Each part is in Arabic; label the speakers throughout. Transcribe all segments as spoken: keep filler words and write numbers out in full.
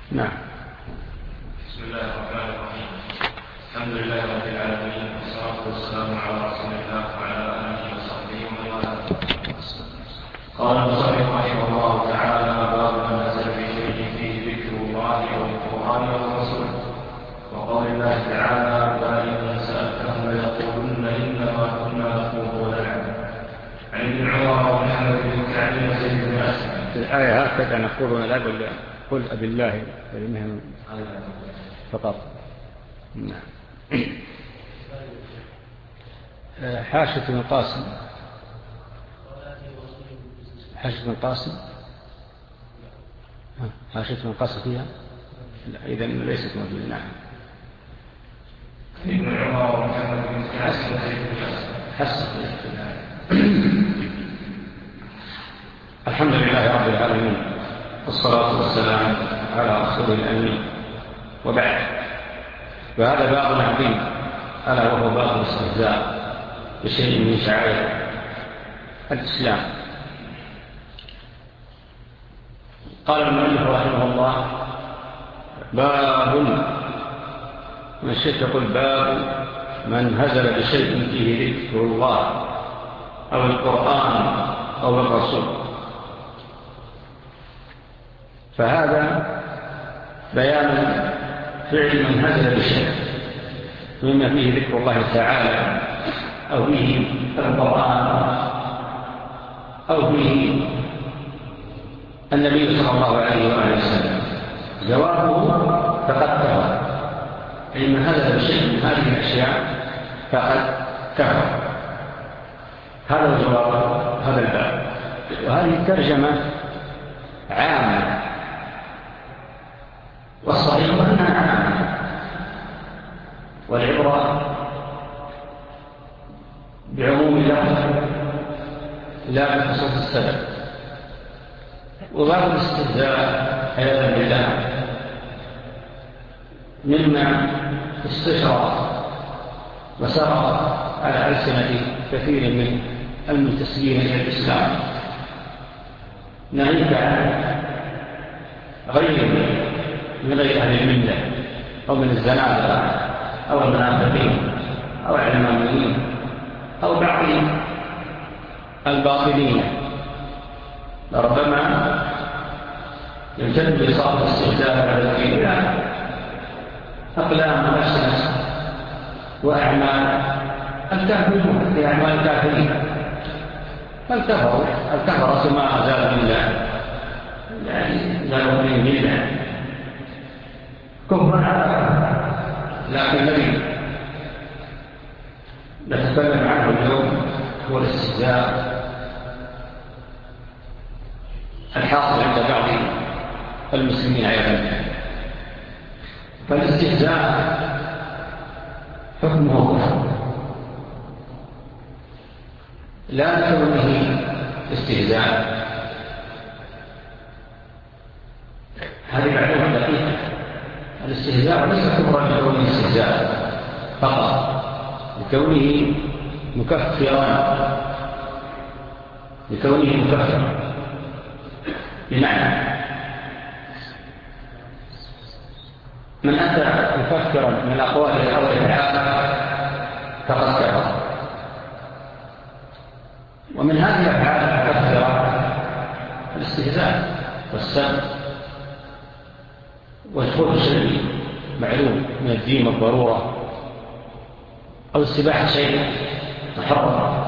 Speaker 1: نعم.
Speaker 2: بسم الله الرحمن الرحيم. الحمد لله رب العالمين، والصلاة والسلام على رسول الله وعلى آله وصحبه ومن والاه. قال المصنف رحمه الله تعالى: باب ما نزل بشيء فيه ذكر الله او القرآن او الرسول، وقول الله تعالى: ولئن سألتهم ليقولن إنما كنا نخوض ونلعب. عن ابن عمر ومحمد بن كعب وزيد بن أسلم.
Speaker 1: الآية هكذا نخوض ونلعب ولا قل أبي الله كلمهم فقط. نعم. حاشة بن القاسم حاشة بن القاسم حاشة بن القاسم فيها إذا ليست موجودة. نعم.
Speaker 2: ابن عمر ومحمد بن كعب وزيد بن
Speaker 1: أسلم. الحمد لله رب العالمين، والصلاة والسلام على رسول الأمين، وبعد. وهذا باب عظيم، ألا وهو باب الاستهزاء بشيء من شعائر الإسلام. قال المؤلف رحمه الله: باب، من الشيخ يقول باب من هزل بشيء فيه ذكر الله أو القرآن أو الرسول. فهذا بيان فعل من هزل بشيء مما فيه ذكر الله تعالى أو فيه القرآن أو فيه النبي صلى الله عليه وآله وسلم. جوابه فقد كفر، أي من هزل بشيء من هذه الأشياء فقد كفر. هذا هو جواب هذا الباب. وهذه الترجمة عامة، والصحيح أنها عامة، والعبرة بعموم اللفظ لا بخصوص السبب. وباب الاستهزاء عياذا بالله مما استشرى وسرى على ألسنة كثير من المنتسبين إلى الإسلام، ناهيك عن غير من غير أهل الملة أو من الزنادقة أو المنافقين أو العلمانيين أو بعض الباطلين، لربما يمتد بصاحب الاستهزاء على الدين أقلام وأسنس وأعمال الكافرين في أعمال الكافرين، فالكفروا الكفرة ما زالوا بالله، يعني لا يؤمنون بالله كفر على. لكن الذي نتكلم عنه اليوم هو الاستهزاء الحاصل عند بعض المسلمين عياذا. فالاستهزاء حكمه كفر، لا لكونه استهزاء. هذه معلومة دقيقة. الاستهزاء ليس كفرا لكونه استهزاء فقط، لكونه مكفرا لكونه مكفرا بمعنى من أتى مكفرا من الأقوال أو الأفعال فقد كفر. ومن هذه الأفعال المكفرة الاستهزاء والسب ودخول شيء معلوم من الدين والضرورة، أو استباحة شيء محرم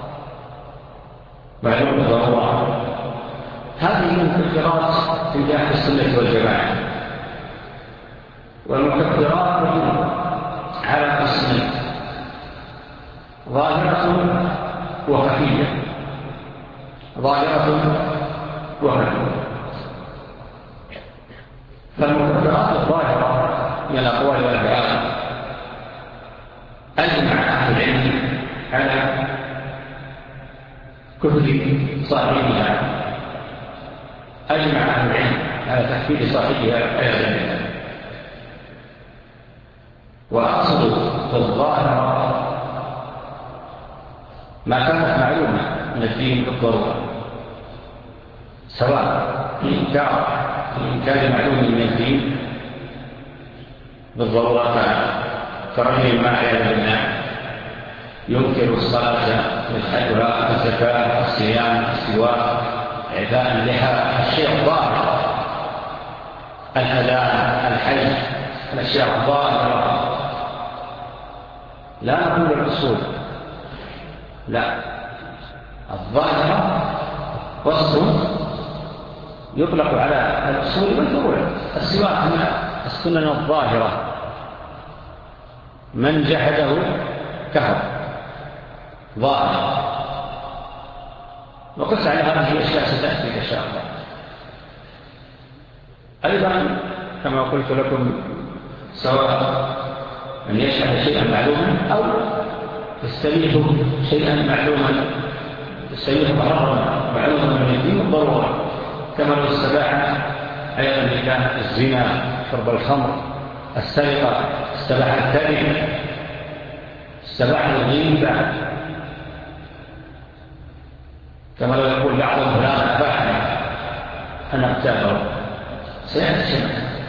Speaker 1: معلوم بالضرورة. هذه المكفرات في أهل السنة والجماعة. والمكفرات على قسمين: ظاهرة وخفية. ظاهرة وخفية. فالمكفرات الظاهرة من الأقوال والأفعال أجمع أهل العلم على كفر صاحبها، أجمع أهل العلم على تكفير صاحبها أيضا. وأصل الظاهرة ما كانت معلومة من الدين بالضرورة، سواء في إنكار في إنكار معلوم من الدين بالضرورة كرجل ما عياذ بالله ينكر الصلاة يجحدها، الزكاة، الصيام، السواك، إعفاء اللحى، الشيء الظاهر، الأذان، الحج، الأشياء الظاهرة. لا نقول الأصول، لا، الظاهرة وصف يطلق على الأصول والفروع. السواك من السنن الظاهرة، من جحده كفر ظاهر. وقس على هذه الأشياء ستأتي إن شاء الله. أيضا كما قلت لكم، سواء أن يشهد شيئا معلوما أو يستبيح شيئا معلوما، يستبيح محرما معلوما من الدين الضرورة، كما لو استباح أيضا النكاح، الزنا، شرب الخمر، السرقة، استباح الكذب، استباح الغيبة، كما لو يقول بعضهم فلان أباحني أنا أغتابه، سيأتي شيئا.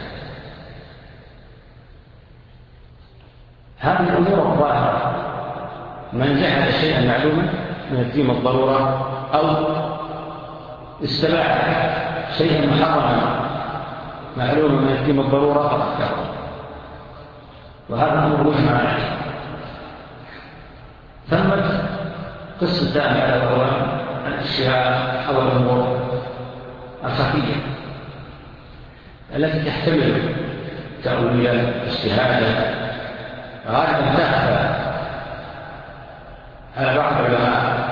Speaker 1: هذه الأمور الظاهرة، من جحد شيئا معلوما من الدين الضرورة أو استباح شيئا محرما معلوما من الدين الضرورة فقد كفر، وهذا أمر مجمع عليه. ثمت قسم ثاني على وهو الأشياء أو الأمور الخفية التي تحتمل تأويلا، اجتهادا، غالبا تخفى على بعض العلماء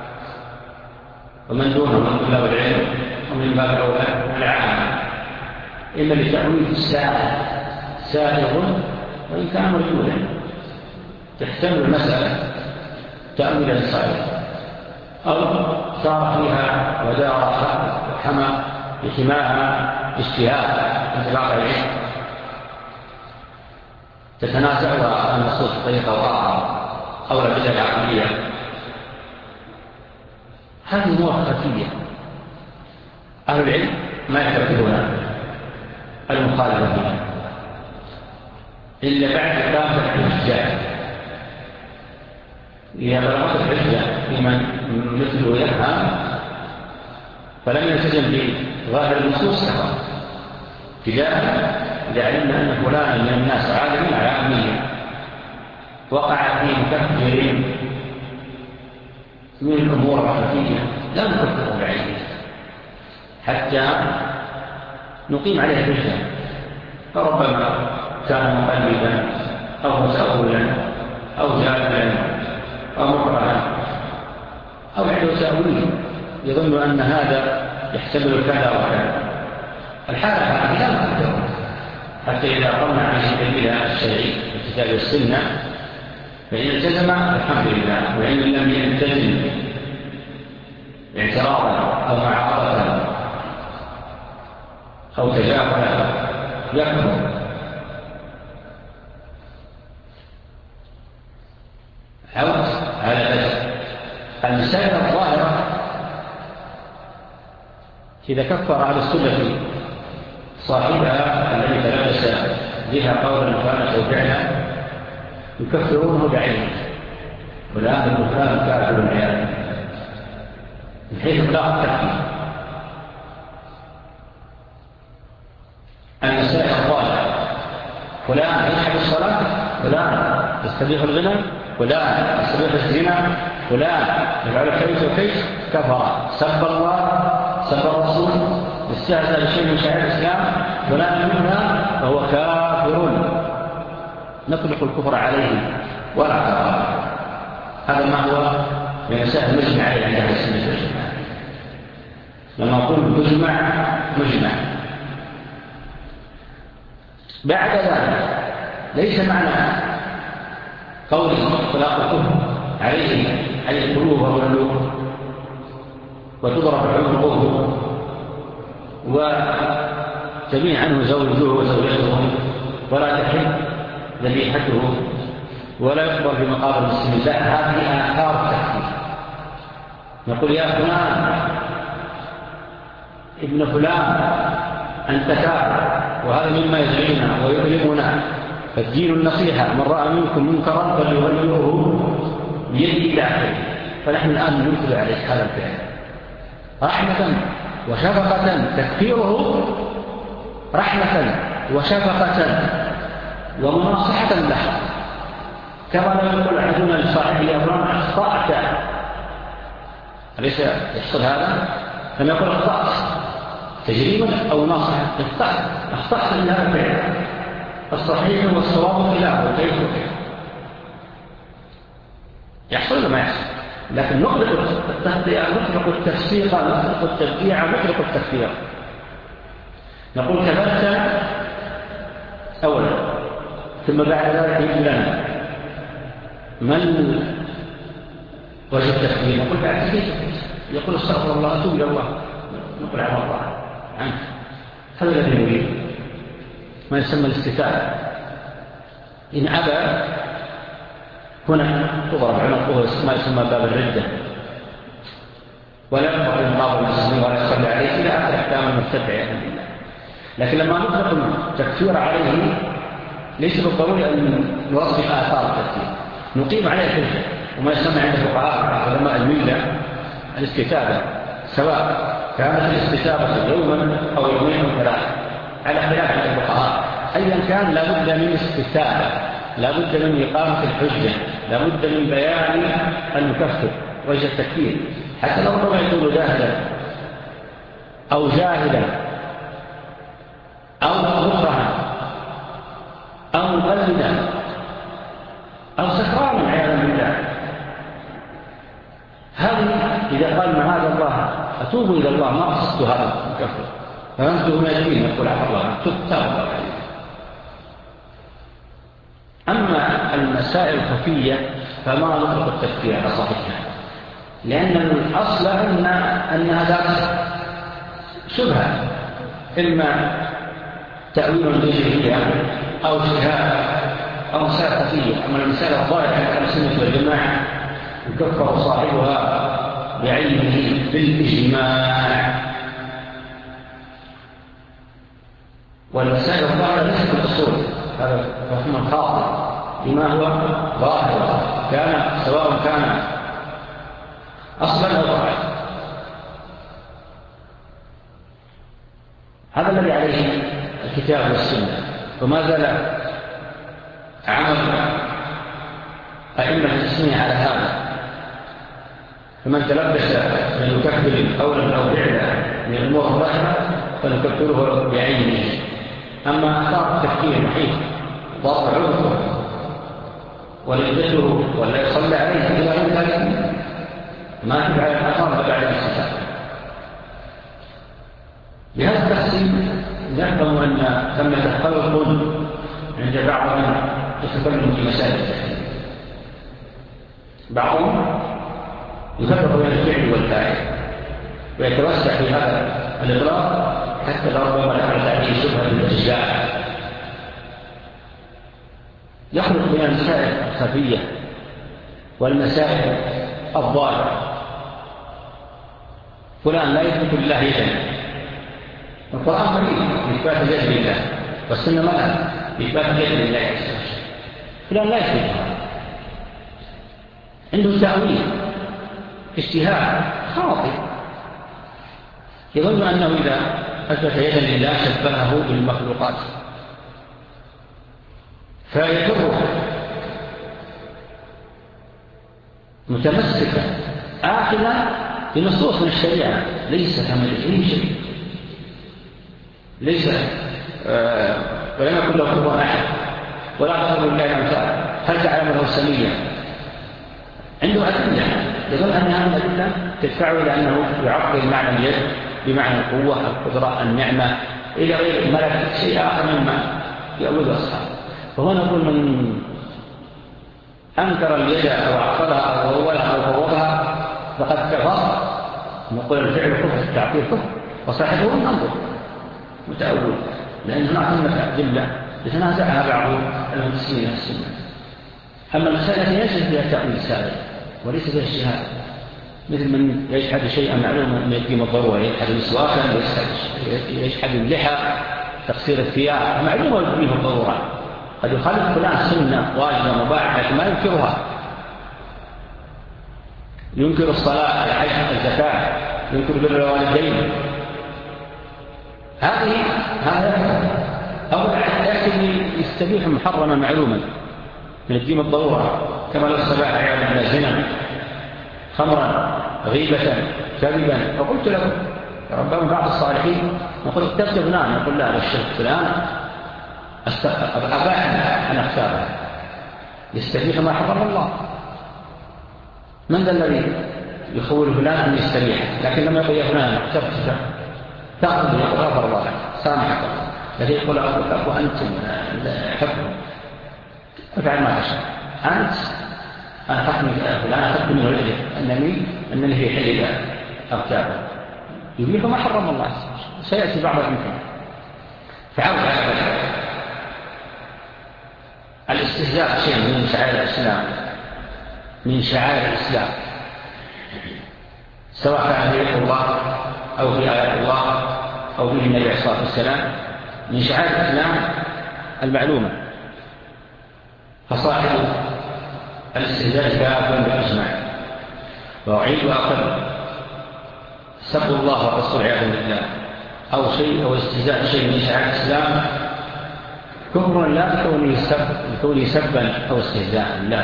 Speaker 1: ومن دونهم من طلاب العلم، ومن باب الاولى العامه، اما لتأويل السائغ سائغ وان كان مرجولا، تحتمل المساله تأويلا صحيحا، او صار فيها ودار وحمى بحماها اجتهاد عند بعض العلم تتنازعها النصوص بطريقه واضحه او الادله العقليه. هذه امور خفيه اهل العلم ما يعتبرون المخالفه فيها الا بعد اقامه الحجه. اذا بلغت الحجه لمن مثله يفهم فلم يلتزم بظاهر النصوص كفر. ابتداء إذا علمنا أن فلانا من الناس عالم على عامية وقع فيه تكفير من الأمور الخفية لا نكفره بعينه حتى نقيم عليه الحجة، فربما كان مقلدا أو متأولا أو جاهلا أو مكرها أو عنده تأويل يظن أن هذا يحتمل كذا وكذا. الحالة هذه لا نكفره حتى إذا قمنا عن الدليل الشرعي الكتاب والسنة فإن التزم الحمد لله، وإن لم يلتزم اعتراضا أو معارضة أو تجاهلا يكفر. عود على ذلك المسائل الظاهرة إذا كفر أهل السنة صاحبها الذي تلبس بها قولا كانت أو فعلا يكفرونه بعينه، والآن البخاري كافر العياذ من حيث إطلاق التكفير. المسائل الظاهرة فلان يجحد الصلاة، فلان يستبيح الغنى، فلان يستبيح الزنا، فلان يفعل كيف وكيف، كفر، سب الله، سب الرسول، استهزأ بشيء من شعائر الإسلام، فلان منها فهو كافر، نطلق الكفر عليه ولا كفر. هذا ما هو من مسائل مجمع عليه عند أهل السنة والجماعة. لما نقول مجمع مجمع بعد ذلك ليس معنى قوله طلاق الكفر عليه أي القلوب والقلوب وتضرب عنقه وجميع عنه زوجه وزوجته ولا تحل ذبيحته ولا يقبل في مقابل المسلمين. لا، هذه آثار التكفير. نقول يا فلان ابن فلان أنت كافر، وهذا مما يزعجنا ويؤلمنا فالدين النصيحة، من رأى منكم منكرا فليغيره بيده إلى آخره. فنحن الآن ننكر عليه هذا الفعل رحمة وشفقة، تكفيره رحمة وشفقة ومناصحة له، كما لو يقول أحدنا لصاحبه يا فلان أخطأت، أليس يحصل هذا؟ لما يقول أخطأت تجريما أو ناصحة، أخطأت أخطأت من هذا الفعل، الصحيح والصواب خلافه، كيف وكيف يحصل ولا ما يحصل؟ لكن نطلق التهدئة، نطلق التفسير، نطلق التبديع، نطلق التكفير. نقول كذبت أولا، ثم بعد ذلك يقول لنا من وجه التكفير؟ نقول بعد ذلك يقول استغفر الله أتوب إلى الله، نقول على الله عنك. هذا الذي نريد، ما يسمى الاستتابة. إن أبى هنا تضرب عنقه، ما يسمى باب الردة، ولا ينفع الماضي المسلمين ولا يصلي عليه إلى آخر أحكام المرتدع يا أهل الله. لكن لما نطلق التكفير عليه ليس بالضروري أن نوصف آثار التكفير، نقيم عليه الحجة. وما يسمى عند فقهاء علماء الملة الاستتابة، سواء كانت الاستتابة يوما أو يومين أو ثلاثة على خلاف عند الفقهاء، أيا كان لابد من استتابة، لابد من إقامة الحجة، لابد من بيان المكفر وجه التكفير، حتى لو ربما يكون جاهلا أو جاهلا أو مكرها أو مقلدا أو سكرانا عياذا بالله. هذه إذا قال معاذ الله أتوب إلى الله ما قصدت هذا المكفر، فأنتم من الدين يقول عفى الله عنك، تاب الله عليك. أما المسائل الخفية فما نطلق التكفير على صحيحها، لأن الأصل أن أنها ذات شبهة، إما تأويل جزئي أو اجتهاد أو مسائل خفية. أما المسائل الظاهرة على السنة والجماعة يكفر صاحبها بعينه بالإجماع، والمسائل الظاهرة ليست بالأصول، هذا فهم خاطئ لما هو ظاهر، كان سواء كان أصلا أو ظاهرا. هذا الذي عليه الكتاب والسنة، وما زال عمل أئمة التسمية على هذا. فمن تلبس من يكفر قولا أو فعلا من الأمور الظاهرة فنكفره بعينه. أما أثار التفكير محيط ضرب عنقه ولدته ولا يصلى عليه إلى غير ذلك ما تبع الآثار بعد الاستثناء. بهذا التحسين نفهم أن ثمة خلق عند بعض من يتكلم في مسائل التحسين. بعضهم يفرق بين الفعل والفاعل ويتوسع في هذا الإطلاق حتى لو ربما دخلت عليه شبهة الإجزاء، يخلق بين المسائل الخفية والمسائل الظاهرة. فلان لا يثبت لله يدا، القرآن مريض بإثبات اليد لله، والسنة مالها بإثبات اليد لله. فلان لا يثبت، عنده تأويل اجتهاد خاطئ، يظن أنه إذا أثبت يدا لله شبهه بالمخلوقات، فيجره متمسكا آخذا بنصوص من الشريعة ليس كمثله أي شيء، ليس آه ولم يكن له كفوا أحد ولا تضرب الله الأمثال، هل تعلم له السمية؟ عنده أدلة، يظن أن هذه الأدلة تدفعه إلى أنه يعطي معنى اليد بمعنى القوة، القدرة، النعمة، إلى غير الملك، شيء آخر مما يأوله أصحابه. فهو نقول من أنكر اليد أو عقلها أو أولها أو فوضها فقد كفر. نقول الفعل كفر، التعطيل كفر، وصاحبه النظر متأول، لأن هناك ثمة أدلة يتنازعها بعض المتسمين السنة. أما المسألة ليس فيها تأويل سابق وليس فيها اجتهاد، مثل من يجحد شيئا معلوما من يقيم الضرورة، يجحد مسواكا، يجحد اللحى، تقصير الثياب، معلومة يقيم الضرورة، قد يخالف فلان سنة واجبة مباحة لكن ما ينكرها، ينكر الصلاة، الحج، الزكاة، ينكر بر الوالدين، هذه هذا أو يأتي يستبيح محرما معلوما من الدين الضرورة، كما لو استباح عياذا بالله زنا، خمرا، غيبة، كذبا. فقلت لكم ربما بعض الصالحين نقول اتبت فلان، يقول لا الشرك فلان أباح أن أختاره، يستبيح ما حرم الله. من ذا الذي يخول فلان أن يستبيح؟ لكن لما يقول يا فلان اخترت تأخذ غفر الله لك سامحك، الذي يقول أقول لك وأنت حكم افعل ما تشاء، أنت أنا حكمي فلان أخذت منه الأجر أنني أنني في حل أغتابه، يبيح ما حرم الله. سيأتي بعض الأمثلة. فعود على ذلك. الاستهزاء شيء من شعائر الإسلام، من شعائر الإسلام، سواء كان في الله أو في آيات الله أو في النبي عليه الصلاة والسلام، من شعائر الإسلام المعلومة. فصاحب الاستهزاء كافر بالإجماع. وأعيد وأقل سب الله والرسول عياذا بالله أو شيء أو استهزاء شيء من شعائر الإسلام كفر لا بكونه سب بكونه سبا أو استهزاء، لا،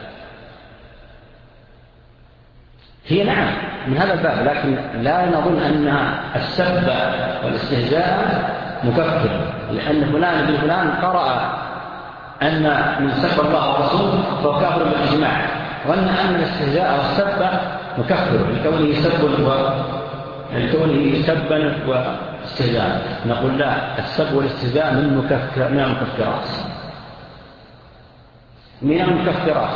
Speaker 1: هي نعم من هذا الباب، لكن لا نظن أن السب والاستهزاء مكفر، لأن فلان بن فلان قرأ أن من سب الله ورسوله فهو كافر بالإجماع، ظن أن الاستهزاء والسب مكفر لكونه سب و لكونه سبا واستهزاء. نقول لا، السب والاستهزاء من مكفر من المكفرات من المكفرات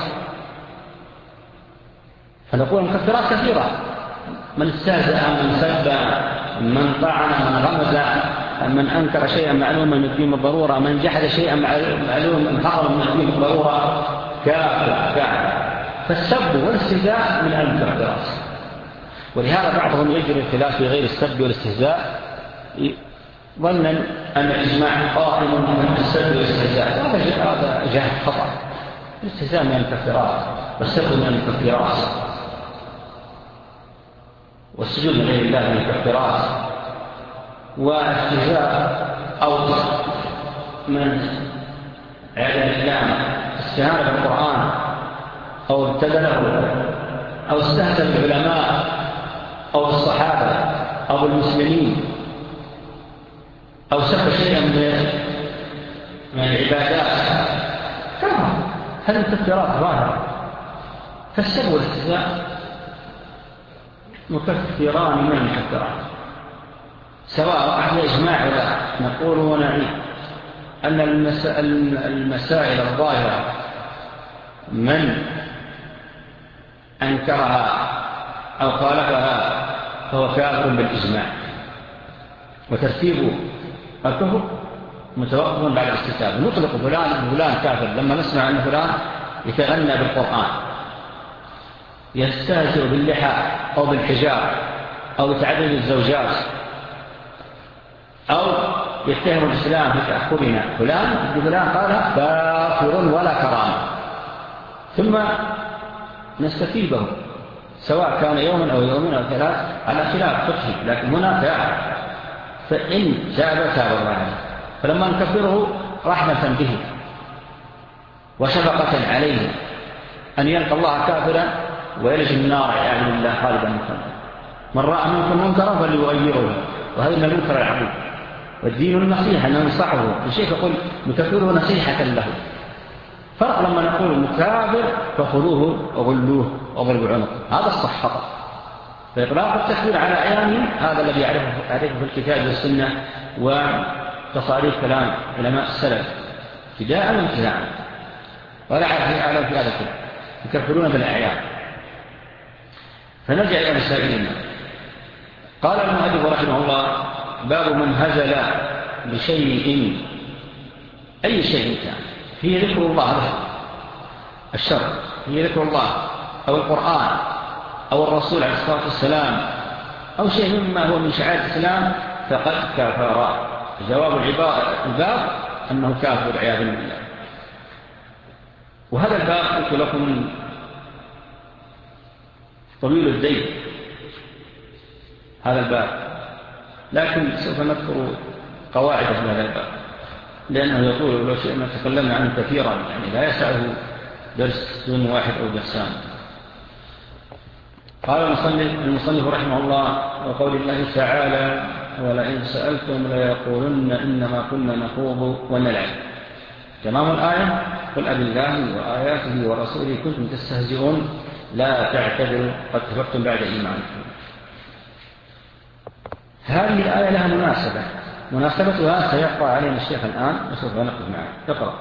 Speaker 1: فنقول المكفرات كثيرة: من استهزأ، من سب، من طعن، من غمز، من أنكر شيئا معلوما من الدين بالضرورة، من جحد شيئا معلوما محرما من الدين بالضرورة، كافر كافر. فالسب والاستهزاء من المكفرات. ولهذا بعضهم يجري الخلاف في غير السب والاستهزاء ظنا أن الإجماع قائم من السب والاستهزاء. هذا جهل خطأ. الاستهزاء من المكفرات والسب من المكفرات والسجود لغير الله من المكفرات. واستهزاء أو من عياذا بالله استهان بالقرآن أو ابتدله أو استهزأ بالعلماء أو الصحابة أو المسلمين أو سب شيئا من العبادات كفر. هذه مكفرات ظاهرة. فالسب والاستهزاء مكفران من المكفرات، سواء وقع إجماع ولا. نقول ونعيد أن المسائل الظاهرة من أنكرها أو خالفها فهو كافر بالإجماع، وترتيب الكفر متوقف بعد الاستتابة. نطلق فلان فلان كافر لما نسمع أن فلان يتغنى بالقرآن، يستهزئ باللحى أو بالحجاب أو يتعدد الزوجات أو يتهم الإسلام في تأخرنا. فلان فلان قال كافر ولا كرامة، ثم نستتيبه سواء كان يوما أو يومين أو ثلاث على خلاف فقهي، لكن هنا كافر. فإن تاب تاب الله عليه. فلما نكفره رحمة به وشفقة عليه أن يلقى الله كافرا ويلج النار عياذا بالله خالدا مخلدا. من رأى منكم منكرا فليغيره، وهذا من المنكر العظيم. والدين النصيحة أن ننصحه. الشيخ يقول نكفره نصيحة له. فرق لما نقول مكافر فخذوه وغلوه وضربوا عنقه، هذا الصح خطأ. فإطلاق التكفير على أعيانه هذا الذي يعرفه في الكتاب والسنة وتصاريف كلام علماء السلف ابتداء وانتهاء، ولا أعلم في هذا الكلام يكفرون بالأعيان. فنرجع إلى مسائلنا. قال المؤلف رحمه الله: باب من هزل بشيء، أي شيء كان فيه ذكر الله الشر، فيه ذكر الله أو القرآن أو الرسول عليه الصلاة والسلام أو شيء مما هو من شعائر الإسلام فقد كفر. جواب الباب أنه كافر عياذا بالله. وهذا الباب قلت لكم طويل الدين هذا الباب، لكن سوف نذكر قواعد في هذا الباب لأنه يطول لو شئنا تكلمنا عنه كثيرا، يعني لا يسعه درس دون واحد أو درسان. قال المصنف رحمه الله: وقول الله تعالى: ولئن سألتم ليقولن إنما كنا نخوض ونلعب. تمام الآية: قل أبي الله وآياته ورسوله كنتم تستهزئون لا تعتذروا قد كفرتم بعد إيمانكم. هذه الآية لها مناسبة، مناسبتها سيقرأ علينا الشيخ الآن وسوف نقف معه. اقرأ.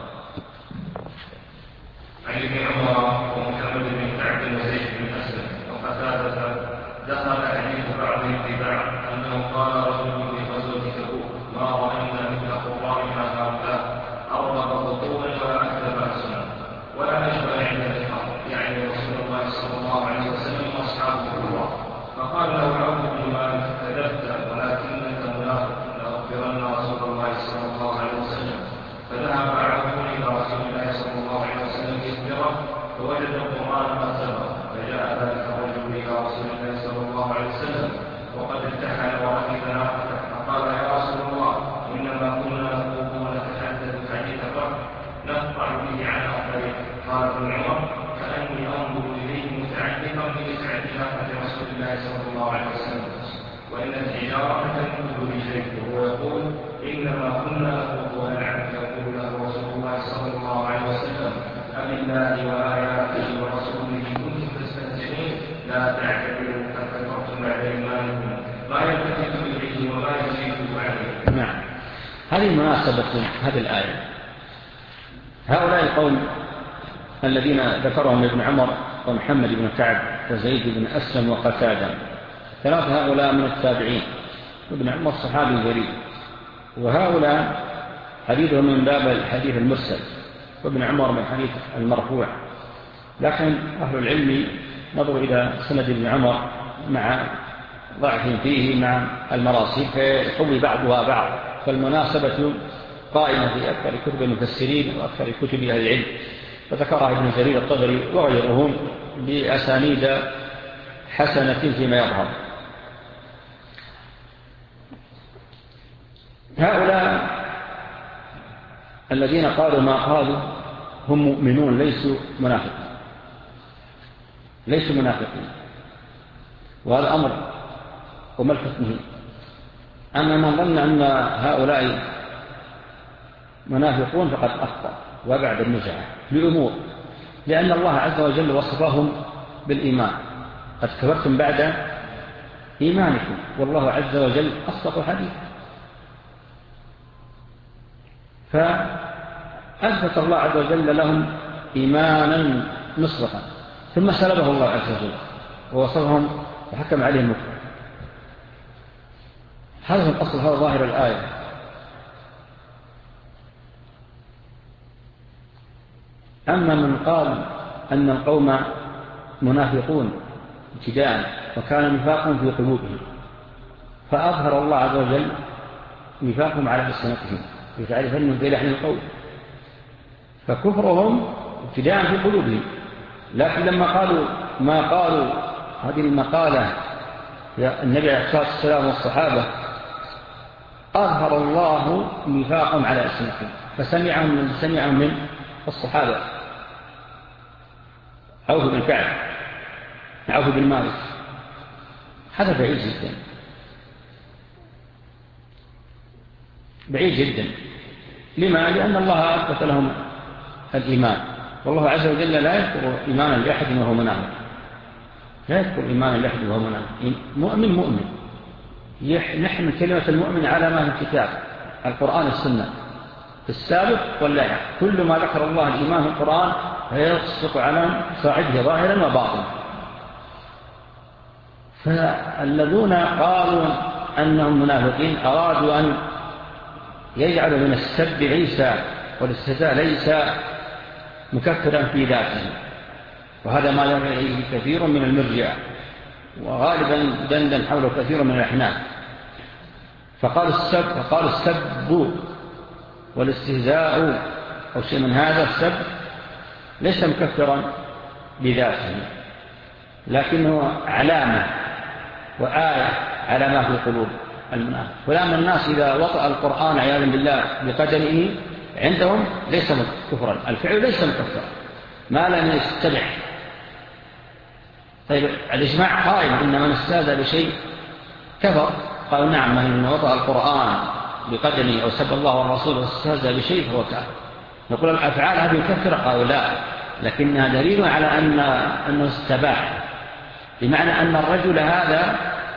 Speaker 2: عن ابن عمر ومحمد بن كعب وزيد بن أسلم وقتادة دخل حديث بعضهم في بعض أنه قال رجل في غزوة تبوك: ما رأينا مثل قرائنا هؤلاء أرغب بطولا ولا أكثر أسنا ولا أشبه عند الحق، يعني رسول الله صلى الله عليه وسلم وأصحابه الكبار. فقال له عوف بن مالك: كذبت ولكنك منافق، لأخبرن رسول الله صلى الله عليه وسلم. فذهب عوف إلى رسول الله صلى الله عليه وسلم يخبره، فوجد القرآن ما سبق، فجاء ذلك الرجل إلى رسول الله صلى الله عليه وسلم وقد ارتحل وركب ناقته، فقال: يا رسول الله، إنما كنا نخوض ونتحدث حديث الرب نقطع به عن الطريق. قال ابن عمر: كأني أنظر إليه متعلقا بنسعة ناقة رسول الله صلى الله عليه وسلم، وإن الحجارة تنقذ بشيء، وهو يقول: إنما كنا نخوض ونلعب. يقول له رسول الله صلى الله عليه وسلم: أبي الله وآياته ورسوله كنتم تستهزئون لا تعتذروا قد كفرتم بعد إيمانكم، ما يلتفت إليه وما يزيد عليه.
Speaker 1: نعم، هذه مناسبة هذه الآية. هؤلاء القوم الذين ذكرهم ابن عمر ومحمد بن كعب وزيد بن أسلم وقتادة، ثلاثة هؤلاء من التابعين، وابن عمر صحابي جليل، وهؤلاء حديثهم من باب الحديث المرسل، وابن عمر من حديث المرفوع. لكن أهل العلم نظروا إلى سند ابن عمر مع ضعف فيه مع المراسيل فيحوي بعضها بعض، فالمناسبة قائمة في أكثر كتب المفسرين وأكثر كتب أهل العلم، فذكرها ابن جرير الطبري وغيرهم بأسانيد حسنة فيما يظهر. هؤلاء الذين قالوا ما قالوا هم مؤمنون ليسوا منافقين، ليسوا منافقين، وهذا أمر وملفت به. أما من ظن أن هؤلاء منافقون فقد أخطأ وبعد النزعة لأمور، لأن الله عز وجل وصفهم بالإيمان: قد كفرتم بعد إيمانكم، والله عز وجل أصدق حديث. فأثبت الله عز وجل لهم إيمانا مصرفا، ثم سلبه الله عز وجل ووصفهم وحكم عليهم مكفر. هذا الأصل، هذا ظاهر الآية. أما من قال أن القوم منافقون ابتداء وكان نفاقهم في قلوبهم، فأظهر الله عز وجل نفاقهم على ألسنتهم لتعرفنهم في لحن القول، فكفرهم ابتداء في قلوبهم. لكن لما قالوا ما قالوا هذه المقالة يا النبي عليه الصلاة والسلام والصحابة، أظهر الله نفاقهم على ألسنتهم، فسمعهم من سمعهم من الصحابة: عوف بن كعب، عوف بن مالك. هذا بعيد جدا، بعيد جدا. لما؟ لأن الله أثبت لهم الإيمان، والله عز وجل لا يذكر إيمانا لأحد وهو منافق، لا يذكر إيمانا لأحد وهو منافق. مؤمن مؤمن، نحمل كلمة المؤمن على ما في الكتاب القرآن السنة في السابق واللاحق. كل ما ذكر الله الإيمان في القرآن فيصدق على صاحبه ظاهرا وباطنا. فالذين قالوا أنهم منافقين أرادوا أن يجعلوا من السب عيسى والاستهزاء ليس مكفرا في ذاته، وهذا ما ذهب إليه كثير من المرجئة، وغالبا دندن حوله كثير من الأحناف. فقال السب فقال السب والاستهزاء أو شيء من هذا السب ليس مكفرا بذاته، لكنه علامة وآية على ما في قلوب المنافق. فلما الناس إذا وطأ القرآن عياذا بالله بقدمه عندهم ليس كفرا، الفعل ليس مكفرا ما لم يستبح. طيب الإجماع قائم إن من استاذ بشيء كفر. قالوا نعم، من وطأ القرآن بقدمه أو سب الله والرسول واستاذ بشيء فهو كافر. نقول الأفعال هذه مكفرة؟ قالوا لا، لكنها دليل على أن أنه استباح، بمعنى أن الرجل هذا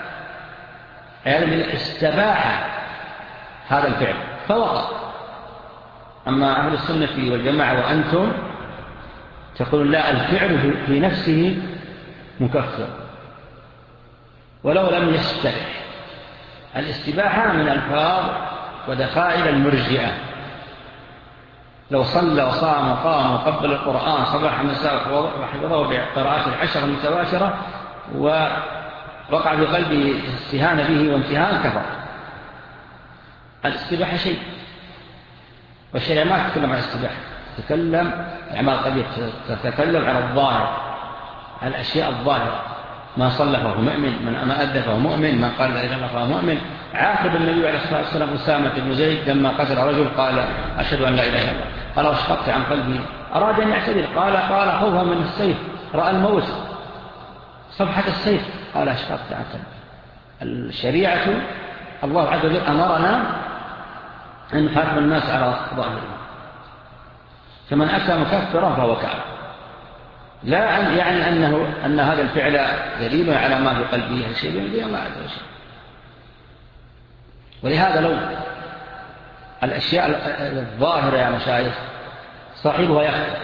Speaker 1: يعني استباح هذا الفعل فوقع. أما أهل السنة والجماعة وأنتم تقولون لا، الفعل في نفسه مكفر ولو لم يستبح. الاستباحة من ألفاظ ودخائل المرجئة. لو صلى وصام وقام وقبل القرآن صباح مساء وحفظه بقراءات العشر المتواترة ووقع في قلبه استهانة به وامتهان كفر. الاستباحة شيء، والشريعة ما تتكلم عن الاستباحة، تتكلم أعمال قد تتكلم عن الظاهر، عن الأشياء الظاهرة. ما صلى فهو مؤمن، من أدى فهو مؤمن، من قال لا إله إلا الله فهو مؤمن. عاقب النبي عليه الصلاة والسلام أسامة بن زيد لما قتل رجل قال أشهد أن لا إله إلا الله، قال واشققت عن قلبي، أراد أن يعتذر، قال قال خوفا من السيف، رأى الموت صفحة السيف، قال اشققت عن قلبي. الشريعة الله عز وجل أمرنا أن نحاسب الناس على ظاهرهم، فمن أتى مكفرا فهو كافر، لا يعني أنه أن هذا الفعل دليل على ما في قلبه شيء من الله عز وجل. ولهذا لو الأشياء الظاهرة يا مشايخ صاحبها يخطئ،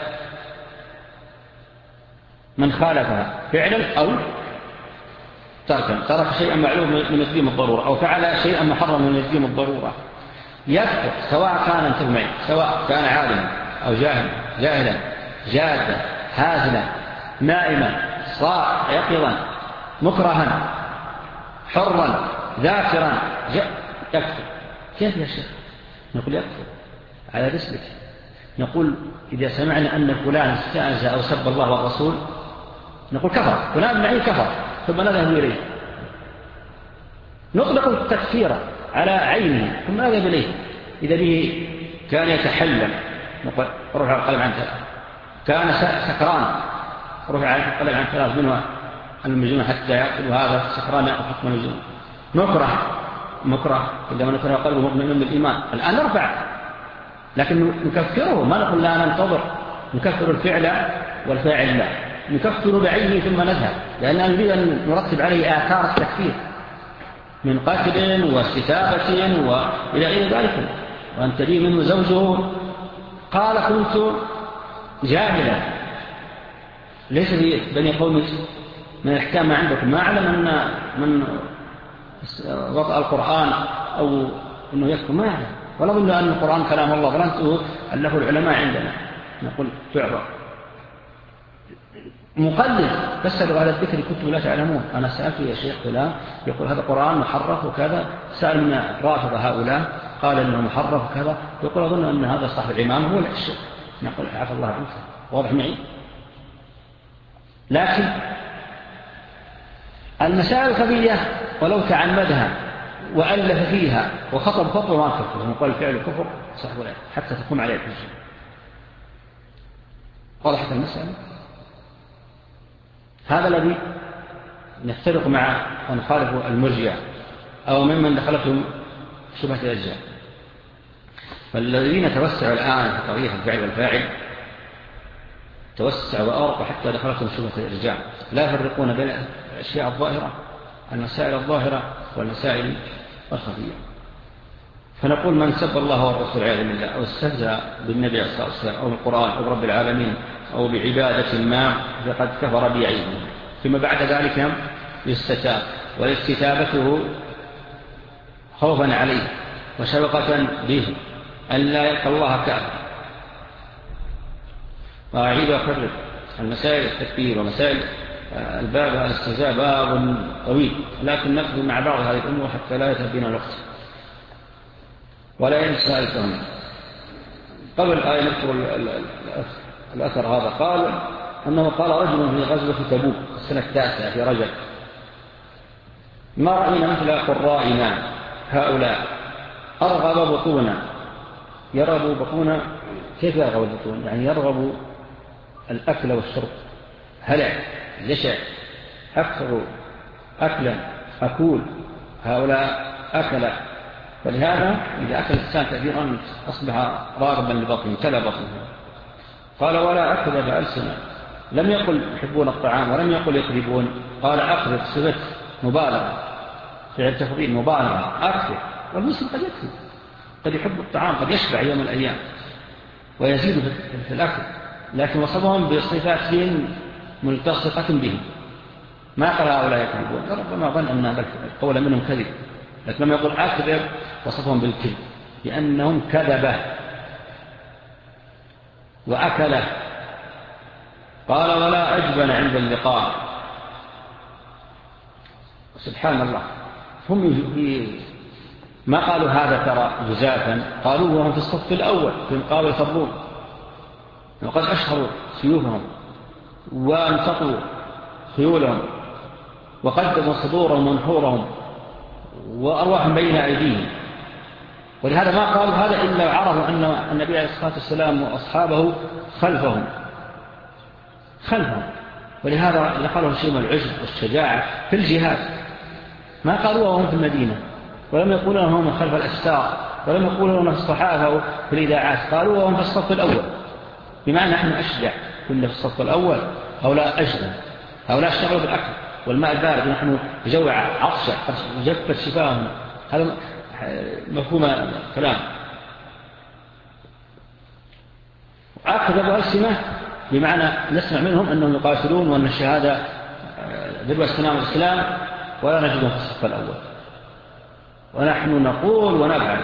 Speaker 1: من خالفها فعلا أو تركا، ترك شيئا معلوم من الدين الضرورة أو فعل شيئا محرم من الدين الضرورة يكفر، سواء كان انتبه معي، سواء كان عالما أو جاهلا جاهلا جادا هازلا نائما صاع يقظا مكرها حرا ذاكرا يكفر. كيف يا شيخ؟ نقول يكفر على رسلك. نقول إذا سمعنا أن فلان استأذى أو سب الله والرسول نقول كفر، فلان معي كفر، ثم نذهب إليه نطلق التكفير على عينه ثم نذهب إليه. إذا به كان يتحلم نقول رفع القلم عن ثلاث، كان سكران رفع القلم عن ثلاث، منها المجنون حتى يأكل، وهذا سكران يأخذ حكم المجنون. نكره مكره عندما نكره قلبه مؤمن بالإيمان، الآن نرفع، لكن نكفره، ما نقول لا ننتظر، نكفر الفعل والفاعل لا، نكفر بعينه ثم نذهب، لأننا نريد أن نرتب عليه آثار التكفير من قتل واستتابة وإلى غير ذلك. وأن تلي منه زوجه قال كنت جاهلا، ليس في بني قومك من الأحكام ما عندكم، ما أعلم أن من وضع القرآن أو أنه يكفر، ما أعلم، ولا ظن أن القرآن كلام الله، ولا أنته ألفه العلماء عندنا. نقول تعرف مقلد، فاسألوا على الذكر كنتم لا تعلمون. أنا سألت يا شيخ فلان يقول هذا القرآن محرف وكذا، سأل من رافض هؤلاء قال إنه محرف وكذا، يقول أظن أن هذا صاحب الإمام هو الشيخ. نقول عفى الله عنك، واضح معي. لكن المسائل الخفية ولو تعمدها وألف فيها وخطب خطوة ما كفر، نقول الفعل كفر صح ولا حتى تقوم عليه الحجة. واضحة المسألة. هذا الذي نفترق مع ونخالف المرجئة أو ممن دخلتهم شبهة الأجزاء. فالذين توسعوا الآن في قضية الفعل والفاعل توسعوا وأرقوا حتى دخلتهم شبهة الإرجاع، لا يفرقون بين الأشياء الظاهرة، المسائل الظاهرة والمسائل الخفية. فنقول من سب الله والرسول عياذا بالله أو استهزأ بالنبي صلى الله عليه وسلم أو بالقرآن أو برب العالمين أو بعبادة ما فقد كفر بعينه، ثم بعد ذلك يستتاب، واستتابته خوفا عليه وشفقة به أن لا يلقى الله كافر. وأعيد وأكرر المسائل التكفير ومسائل الباب الاستهزاء باب طويل، لكن نقضي مع بعض هذه الأمور حتى لا يتبين الوقت ولا ينسى الفهم. قبل الآية نذكر الأثر هذا قال أنه قال رجل في غزوة تبوك السنة التاسعة في رجب: ما رأينا مثل قرائنا هؤلاء أرغب بطونا. يرغب بطونا، كيف يرغب البطون؟ يعني يرغب الأكل والشرب، هلع جشع، أكثر أكلا أكول، هؤلاء أكل. فلهذا إذا أكل الإنسان كثيرا أصبح راغبا لبطنه، تلا بطنه. قال: ولا أكذب ألسنا. لم يقل يحبون الطعام ولم يقل يكذبون، قال أكذب صفة مبالغة، فعل تفضيل مبالغة، أكذب. والمسلم قد يكذب، قد يحب الطعام، قد يشبع يوم الأيام ويزيد في الأكل، لكن وصفهم بصفات ملتصقة بهم. ما قال هؤلاء يكذبون، ربما ظن أن القول منهم كذب، لكن لما يقول أكذب وصفهم بالكذب لأنهم كذبه وأكله. قال: ولا أجبن عند اللقاء. سبحان الله، هم ما قالوا هذا ترى جزافا، قالوا وهم في الصف الأول في مقابل الروم، وقد أشهروا سيوفهم وانتقوا خيولهم وقدموا صدورهم ونحورهم وأرواحهم بين أيديهم. ولهذا ما قالوا هذا إلا عرفوا أن النبي عليه الصلاة والسلام وأصحابه خلفهم خلفهم ولهذا نقلهم شيء من العجب والشجاعة في الجهاد. ما قالوا وهم في المدينة، ولم يقولوا هم خلف الأستار، ولم يقولوا لهم في الصحافة في الإذاعات، قالوا وهم في الصف الأول، بمعنى نحن أشجع كنا في الصف الأول. هؤلاء أجل، هؤلاء اشتغلوا بالأكل والماء البارد، ونحن جوع عطشة جفت شفاهم. هذا مفهوم كلام. أكذب ألسنة بمعنى نسمع منهم أنهم يقاتلون وأن الشهادة ذروة سنام الإسلام، ولا نجدهم في الصف الأول، ونحن نقول ونفعل.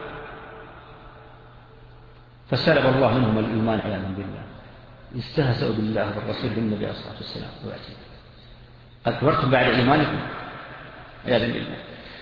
Speaker 1: فسلب الله منهم الإيمان عياذا بالله، استهزأوا بالله والرسول بالنبي عليه الصلاة والسلام. قد كفرتم بعد إيمانكم عياذا بالله.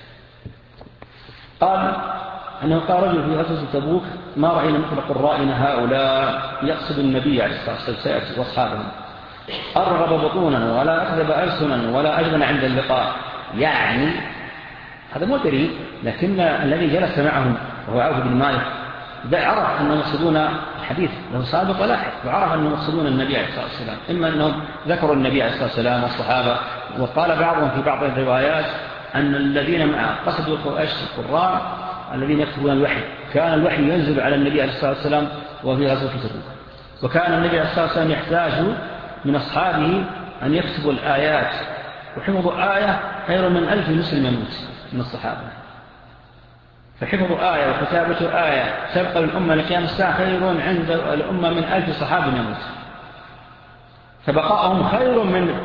Speaker 1: قال أنه قال رجل في غزوة تبوك: ما رأينا مثل قرائنا هؤلاء، يقصد النبي عليه الصلاة والسلام وأصحابهم، أرغب بطونا ولا أكذب ألسنا ولا أجبن عند اللقاء. يعني هذا مو دليل، لكن الذي جلس معهم وهو عوف بن مالك عرف أنهم يقصدون الحديث له سابق ولاحق، وعرف أنهم يقصدون النبي عليه الصلاة والسلام. إما أنهم ذكروا النبي عليه الصلاة والسلام والصحابة، وقال بعضهم في بعض الروايات أن الذين معه قصدوا القراء الذين يكتبون الوحي. كان الوحي ينزل على النبي عليه الصلاة والسلام وفي غزوة تبوك، وكان النبي عليه الصلاة والسلام يحتاج من أصحابه أن يكتبوا الآيات، وحفظوا آية خير من ألف مسلم يموت من الصحابة. فحفظوا آية وكتابة آية سبق الأمة لقيام الساعة خير عند الأمة من ألف صحابة يموت. فبقاءهم خير من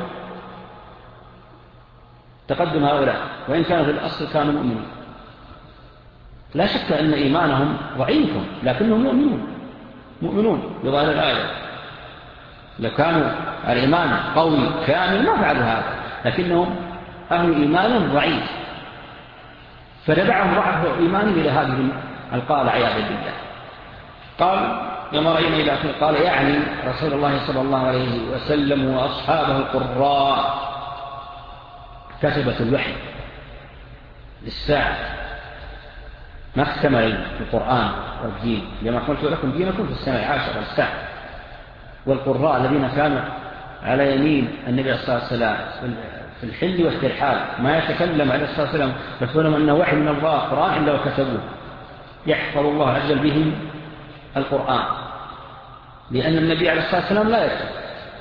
Speaker 1: تقدم هؤلاء، وإن كانوا في الأصل كانوا مؤمنين. لا شك أن إيمانهم ضعيف، لكنهم مؤمنون مؤمنون بظاهر الآية. لو كانوا الإيمان قوي كامل ما فعلوا هذا، لكنهم أهل إيمان ضعيف، فدفعهم ضعف إيمانهم إلى هذه القالة عياذا بالله. قال: لما رأينا إلى آخره، قال يعني رسول الله صلى الله عليه وسلم وأصحابه القراء كتبة الوحي للساعة، ما اكتمل القرآن والدين، لما قلت لكم دينكم في السنة العاشرة الساعة. والقراء الذين كانوا على يمين النبي صلى الله عليه وسلم في الحل والترحال، ما يتكلم عليه الصلاة والسلام يقولون أنه وحي من الله قرآن إلا وكتبوه، يحفظ الله عز وجل بهم القرآن، لأن النبي عليه الصلاة والسلام لا يكتب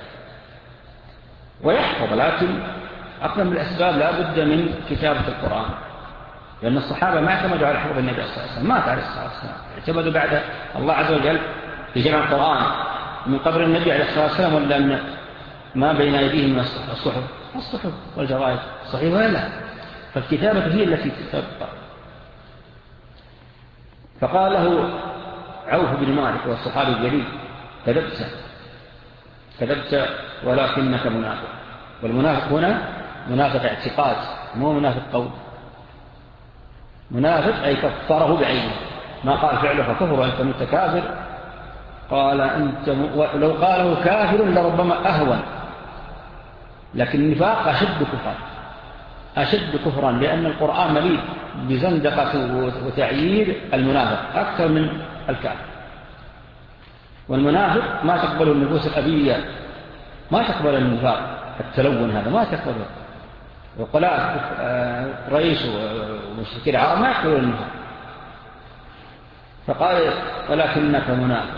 Speaker 1: ويحفظ، لكن أقدم الأسباب لا بد من كتابة القرآن، لأن الصحابة ما اعتمدوا على حفظ النبي صلى الله عليه وسلم، مات عليه الصلاة والسلام، اعتمدوا بعد الله عز وجل في جمع القرآن من قبل النبي عليه الصلاة والسلام، ولا من ما بين أيديهم من الصحف الصحف والجرائد صحيح ولا لا؟ فالكتابة هي التي تبقى. فقال له عوف بن مالك والصحابي الجليل: كذبت كذبت ولكنك منافق. والمنافق هنا منافق اعتقاد، مو منافق قول. منافق أي كفره بعينه، ما قال فعله فكفر وأنت متكافر، قال أنت لو قاله كافر لربما أهون، لكن النفاق أشد كفرا أشد كفرا لأن القرآن مليء بزندقة وتعيير المنافق أكثر من الكافر. والمنافق ما تقبل النفوس الأبية، ما تقبل النفاق التلون هذا ما تقبله. وقلاء رئيس ومشركي العرب ما يقبلون النفاق، فقال ولكنك منافق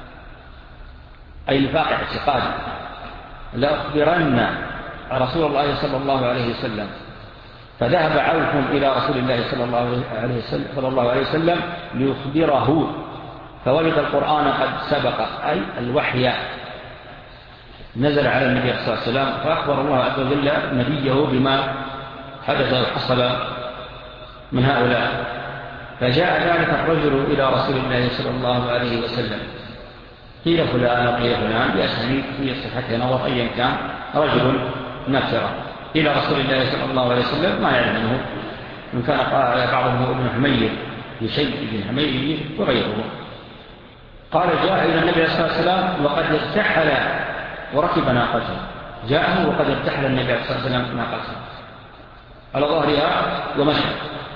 Speaker 1: أي نفاق اعتقادي. لأخبرن رسول الله صلى الله عليه وسلم. فذهب عوف إلى رسول الله صلى الله عليه وسلم, صلى الله عليه وسلم ليخبره، فوجد القرآن قد سبق أي الوحي نزل على النبي صلى الله عليه وسلم، فأخبر الله عز وجل نبيه بما حدث وحصل من هؤلاء. فجاء ذلك الرجل إلى رسول الله صلى الله عليه وسلم، قيل فلان وقيل فلان بأسانيد في صحتها نظر أيا كان، رجل نكرة إلى رسول الله صلى الله عليه وسلم ما يعلم منه، من كان بعضهم ابن حمير لشيء ابن حمير وغيره. قال جاء إلى النبي صلى الله عليه وسلم وقد ارتحل وركب ناقته، جاءه وقد ارتحل النبي صلى الله عليه وسلم ناقته على ظهرها ومشى،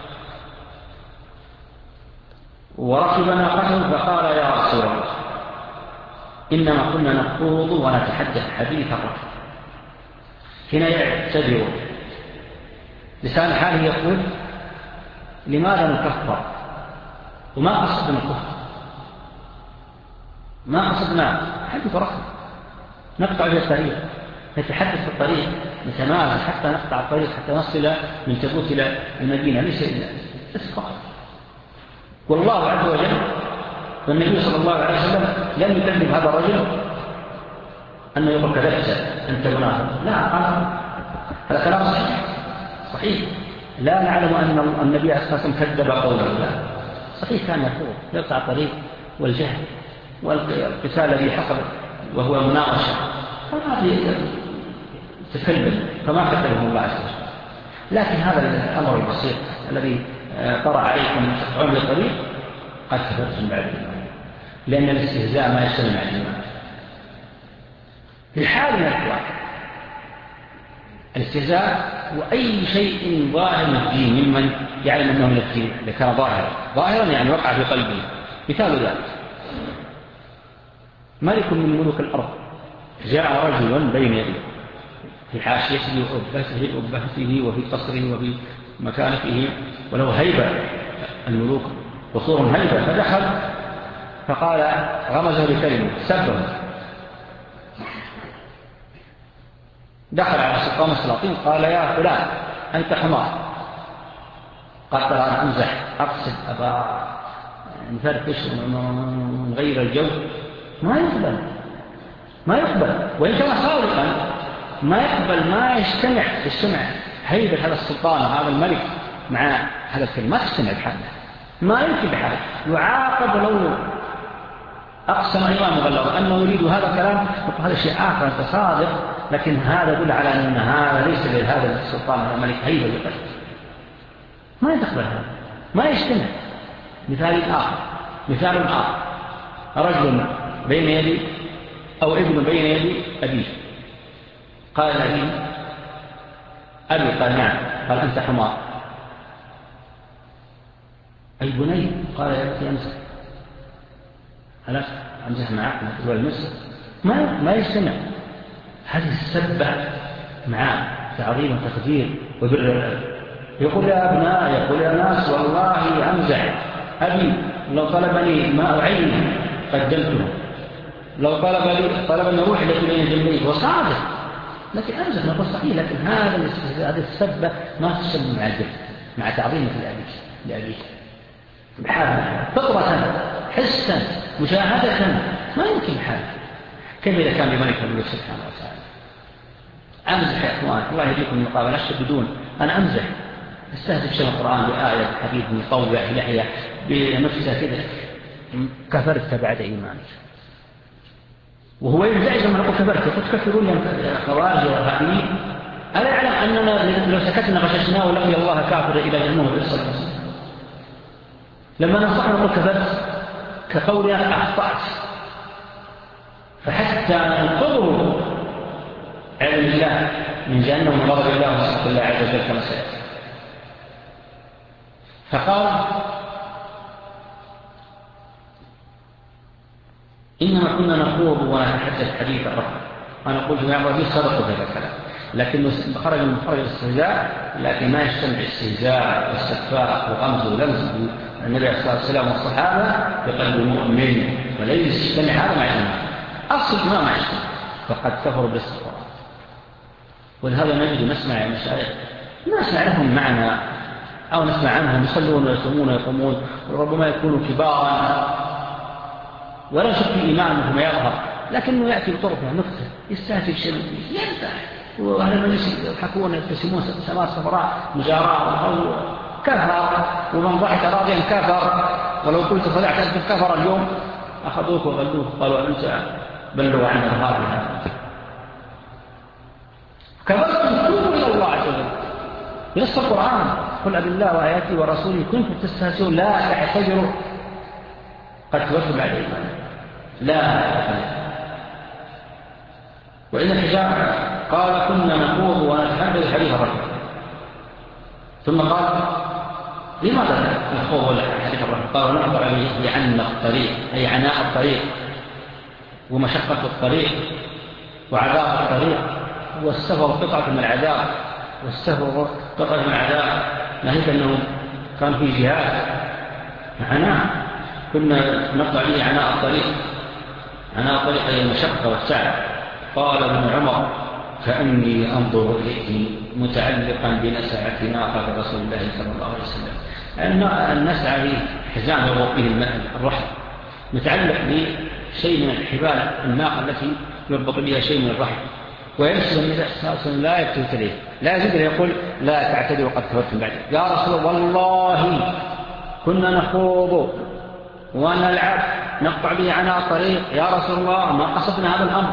Speaker 1: وركب ناقته فقال يا رسول الله إنما كنا نخوض ونتحدث حديث الركب. هنا يعتذر لسان حاله يقول لماذا نكفر وما قصدنا الكفر، ما قصدنا حديث ركب، نقطع في الطريق، نتحدث في الطريق، نتمازح حتى نقطع الطريق حتى نصل من تبوك إلى المدينة، ليس إلا فقط. والله عز وجل والنبي صلى الله عليه وسلم لم يكذب هذا الرجل أنه يقول كذبت أنت منافق، لا، قال هذا كلام صحيح صحيح. لا نعلم أن النبي عليه الصلاة والسلام كذب قوله، لا، صحيح كان يقول يقطع الطريق والجهل والقتال الذي حصل وهو مناقشة، فما تكلم فما كذبه الله عز وجل. لكن هذا الأمر البسيط الذي طرأ عليكم تقطعون بالطريق قد كفرتم بعد الإيمان، لأن الاستهزاء ما يجتمع مع الإيمان في الحال من الأحوال. الاستهزاء وأي شيء ظاهر من الدين ممن يعلم أنه من الدين إذا كان ظاهرا ظاهرا يعني وقع في قلبه. مثال ذلك ملك من ملوك الأرض جاء رجل بين يديه في حاشيته وأبهته وأبهته وفي قصره وفي مكانته وله هيبة الملوك وصور هيبة، فدخل فقال غمزه بكلمة سبه، دخل على سلطان السلاطين قال يا فلان أنت حمار. قال ترى أنا أمزح أقصد أبا نفرفش ونغير الجو. ما يقبل ما يقبل وإن كان صادقا ما يقبل، ما يجتمع يجتمع هيبة هذا السلطان وهذا الملك مع هذا الكلمة، ما تجتمع بحاله، ما يمكن بحاله. يعاقب لو أقسم إمام مغلظ أنه يريد هذا الكلام، هذا شيء آخر أنت صادق، لكن هذا يدل على أن هذا ليس لهذا السلطان هذا الملك هيبة بقلب، ما يتقبل هذا، ما يجتمع. مثال آخر مثال آخر رجل بين يدي أو ابن بين يدي أبيه، قال أبي أبي قال نعم، قال أنت حمار. أي بني قال يا أبي أمسك، ألا أمزح معك والمس، ما ما يجتمع. هذه السبة معاه تعظيم وتقدير وبر الأب. يقول يا أبناء يقول يا ناس والله أمزح، أبي لو طلبني ماء عيني قدمته، لو طلب لي طلبني روح التي بين جنبيه وصادق، لكن أمزح نقول صحيح. لكن هذا هذه السبة ما تسمى مع الجد مع تعظيمك لأبيك لأبيك بحالة فطرة حسا مشاهدة ما يمكن بحالة. كيف إذا كان لملك الملوك سبحانه وتعالى؟ أمزح يا أخوان الله يهديكم من المقابلة بدون أنا أمزح استهدف شيء القرآن بآية بحديث مطوع بلحية بنفسه كذا، كفرت بعد إيمانك. وهو ينزعج لما نقول كفرت يقول تكفرون خوارج وهابين، ألا يعلم أننا لو سكتنا غششناه ولقي الله كافر إلى جهنم بالصلاة والسلام. لما نصح نقول كفرت كقولنا أخطأت حتى ينقضوا علم الله من جهنم من غضب الله وسخط الله عز وجل كما سيأتي. فقال إنما كنا نخوض ونتحدث حديث الرحمة. أنا قلت يا ربي صدقوا هذا الكلام، لكنه خرج من خرج الاستهزاء، لكن ما يجتمع الاستهزاء والاستخفاء وغمز ولمز النبي عليه الصلاة والسلام والصحابة بقلب المؤمن، وليس يجتمع هذا مع الإيمان. أصل ما مع يجتمع، فقد كفروا بالاستغفار. ولهذا نجد نسمع يا مشايخ ناس نعرفهم معنا أو نسمع عنهم يصلون ويصومون ويقومون، وربما يكونوا كبارا ولا شك في إيمانهم يظهر، لكنه يأتي بطرقه نكتة يستهزئ بشيء ينتهي، وأهل المجلس يضحكون يبتسمون سماء صفراء مجاراة أو كفر، ومن ضحك راضيا كفر، ولو قلت صدعت أنت كفر اليوم أخذوك وغلوك قالوا أنت بلغوا عن هذا. كفرتم توبوا إلى الله عز وجل بنص القرآن قل أب الله وآياته ورسوله كنتم تستهزئون لا تعتذروا قد كفرتم بعد إيمانكم لا تعتذروا. وإن الحجاب قال كنا نخوض ونتحدث حديث الرجل، ثم قال لماذا نخوض ولا حديث الرجل؟ قالوا نقطع به عنا الطريق، أي عناء الطريق ومشقة الطريق وعذاب الطريق، والسفر قطعة من العذاب، والسفر قطعة من العذاب، ناهيك أنه كان في جهاد عناء، كنا نقطع به عناء الطريق، عناء الطريق هي المشقة والتعب. قال ابن عمر كأني أنظر إليه متعلقا بنسعة ناقة رسول الله صلى الله عليه وسلم. النسعة هي حزام يربط به الرحل، متعلق بشيء من الحبال الناقة التي يربط بها شيء من الرحل، ويرسل النبي صلى الله عليه وسلم لا يبتلت إليه، لا يزيد يقول لا تعتدوا قد كفرتم بعد. يا رسول الله والله كنا نخوض ونلعب نقطع به عناء الطريق، يا رسول الله ما قصدنا هذا الأمر،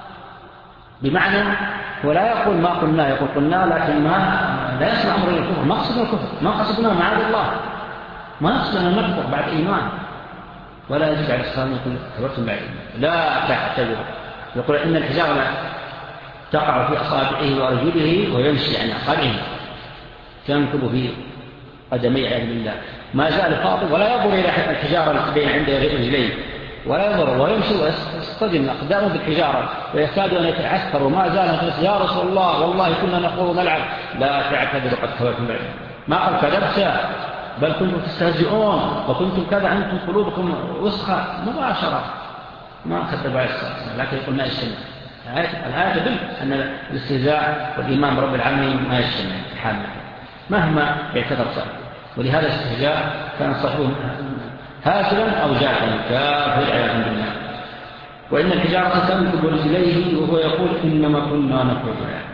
Speaker 1: بمعنى ولا يقول ما قلنا، يقول قلنا لكن ما لا يسمع أمر الكفر، ما قصدنا الكفر، ما قصدنا معاذ الله، ما نقصدنا نكفر بعد إيمان، ولا يجب على الصلاة يقول كفرتم بعد إيمان لا تعتذروا. يقول إن الحجارة تقع في أصابعه ورجله ويمشي عن أصابعه تنكب في قدمي عياذ بالله، ما زال خاطب ولا ينظر إلى الحجارة بين عند رجليه ولا ينظر، ويمشي ويصطدم أقدامه بالحجارة ويكاد أن يتعثر، وما زال يقول يا رسول الله والله كنا نخوض ونلعب لا تعتذروا قد كفرتم بعد. ما قال كذبت بل كنتم تستهزئون وكنتم كذا أنتم قلوبكم وسخة مباشرة، ما كذب عليه الصلاة والسلام، لكن يقول ما يجتمع. الآية تدل أن الاستهزاء والإيمان برب العالمين ما يجتمع حالنا مهما اعتذر صاحبه. ولهذا الاستهزاء كان صاحبه هازلا أو جاهلا كافر عياذا بالله. وإن الحجارة تنكب رجليه وهو يقول إنما كنا نخوض،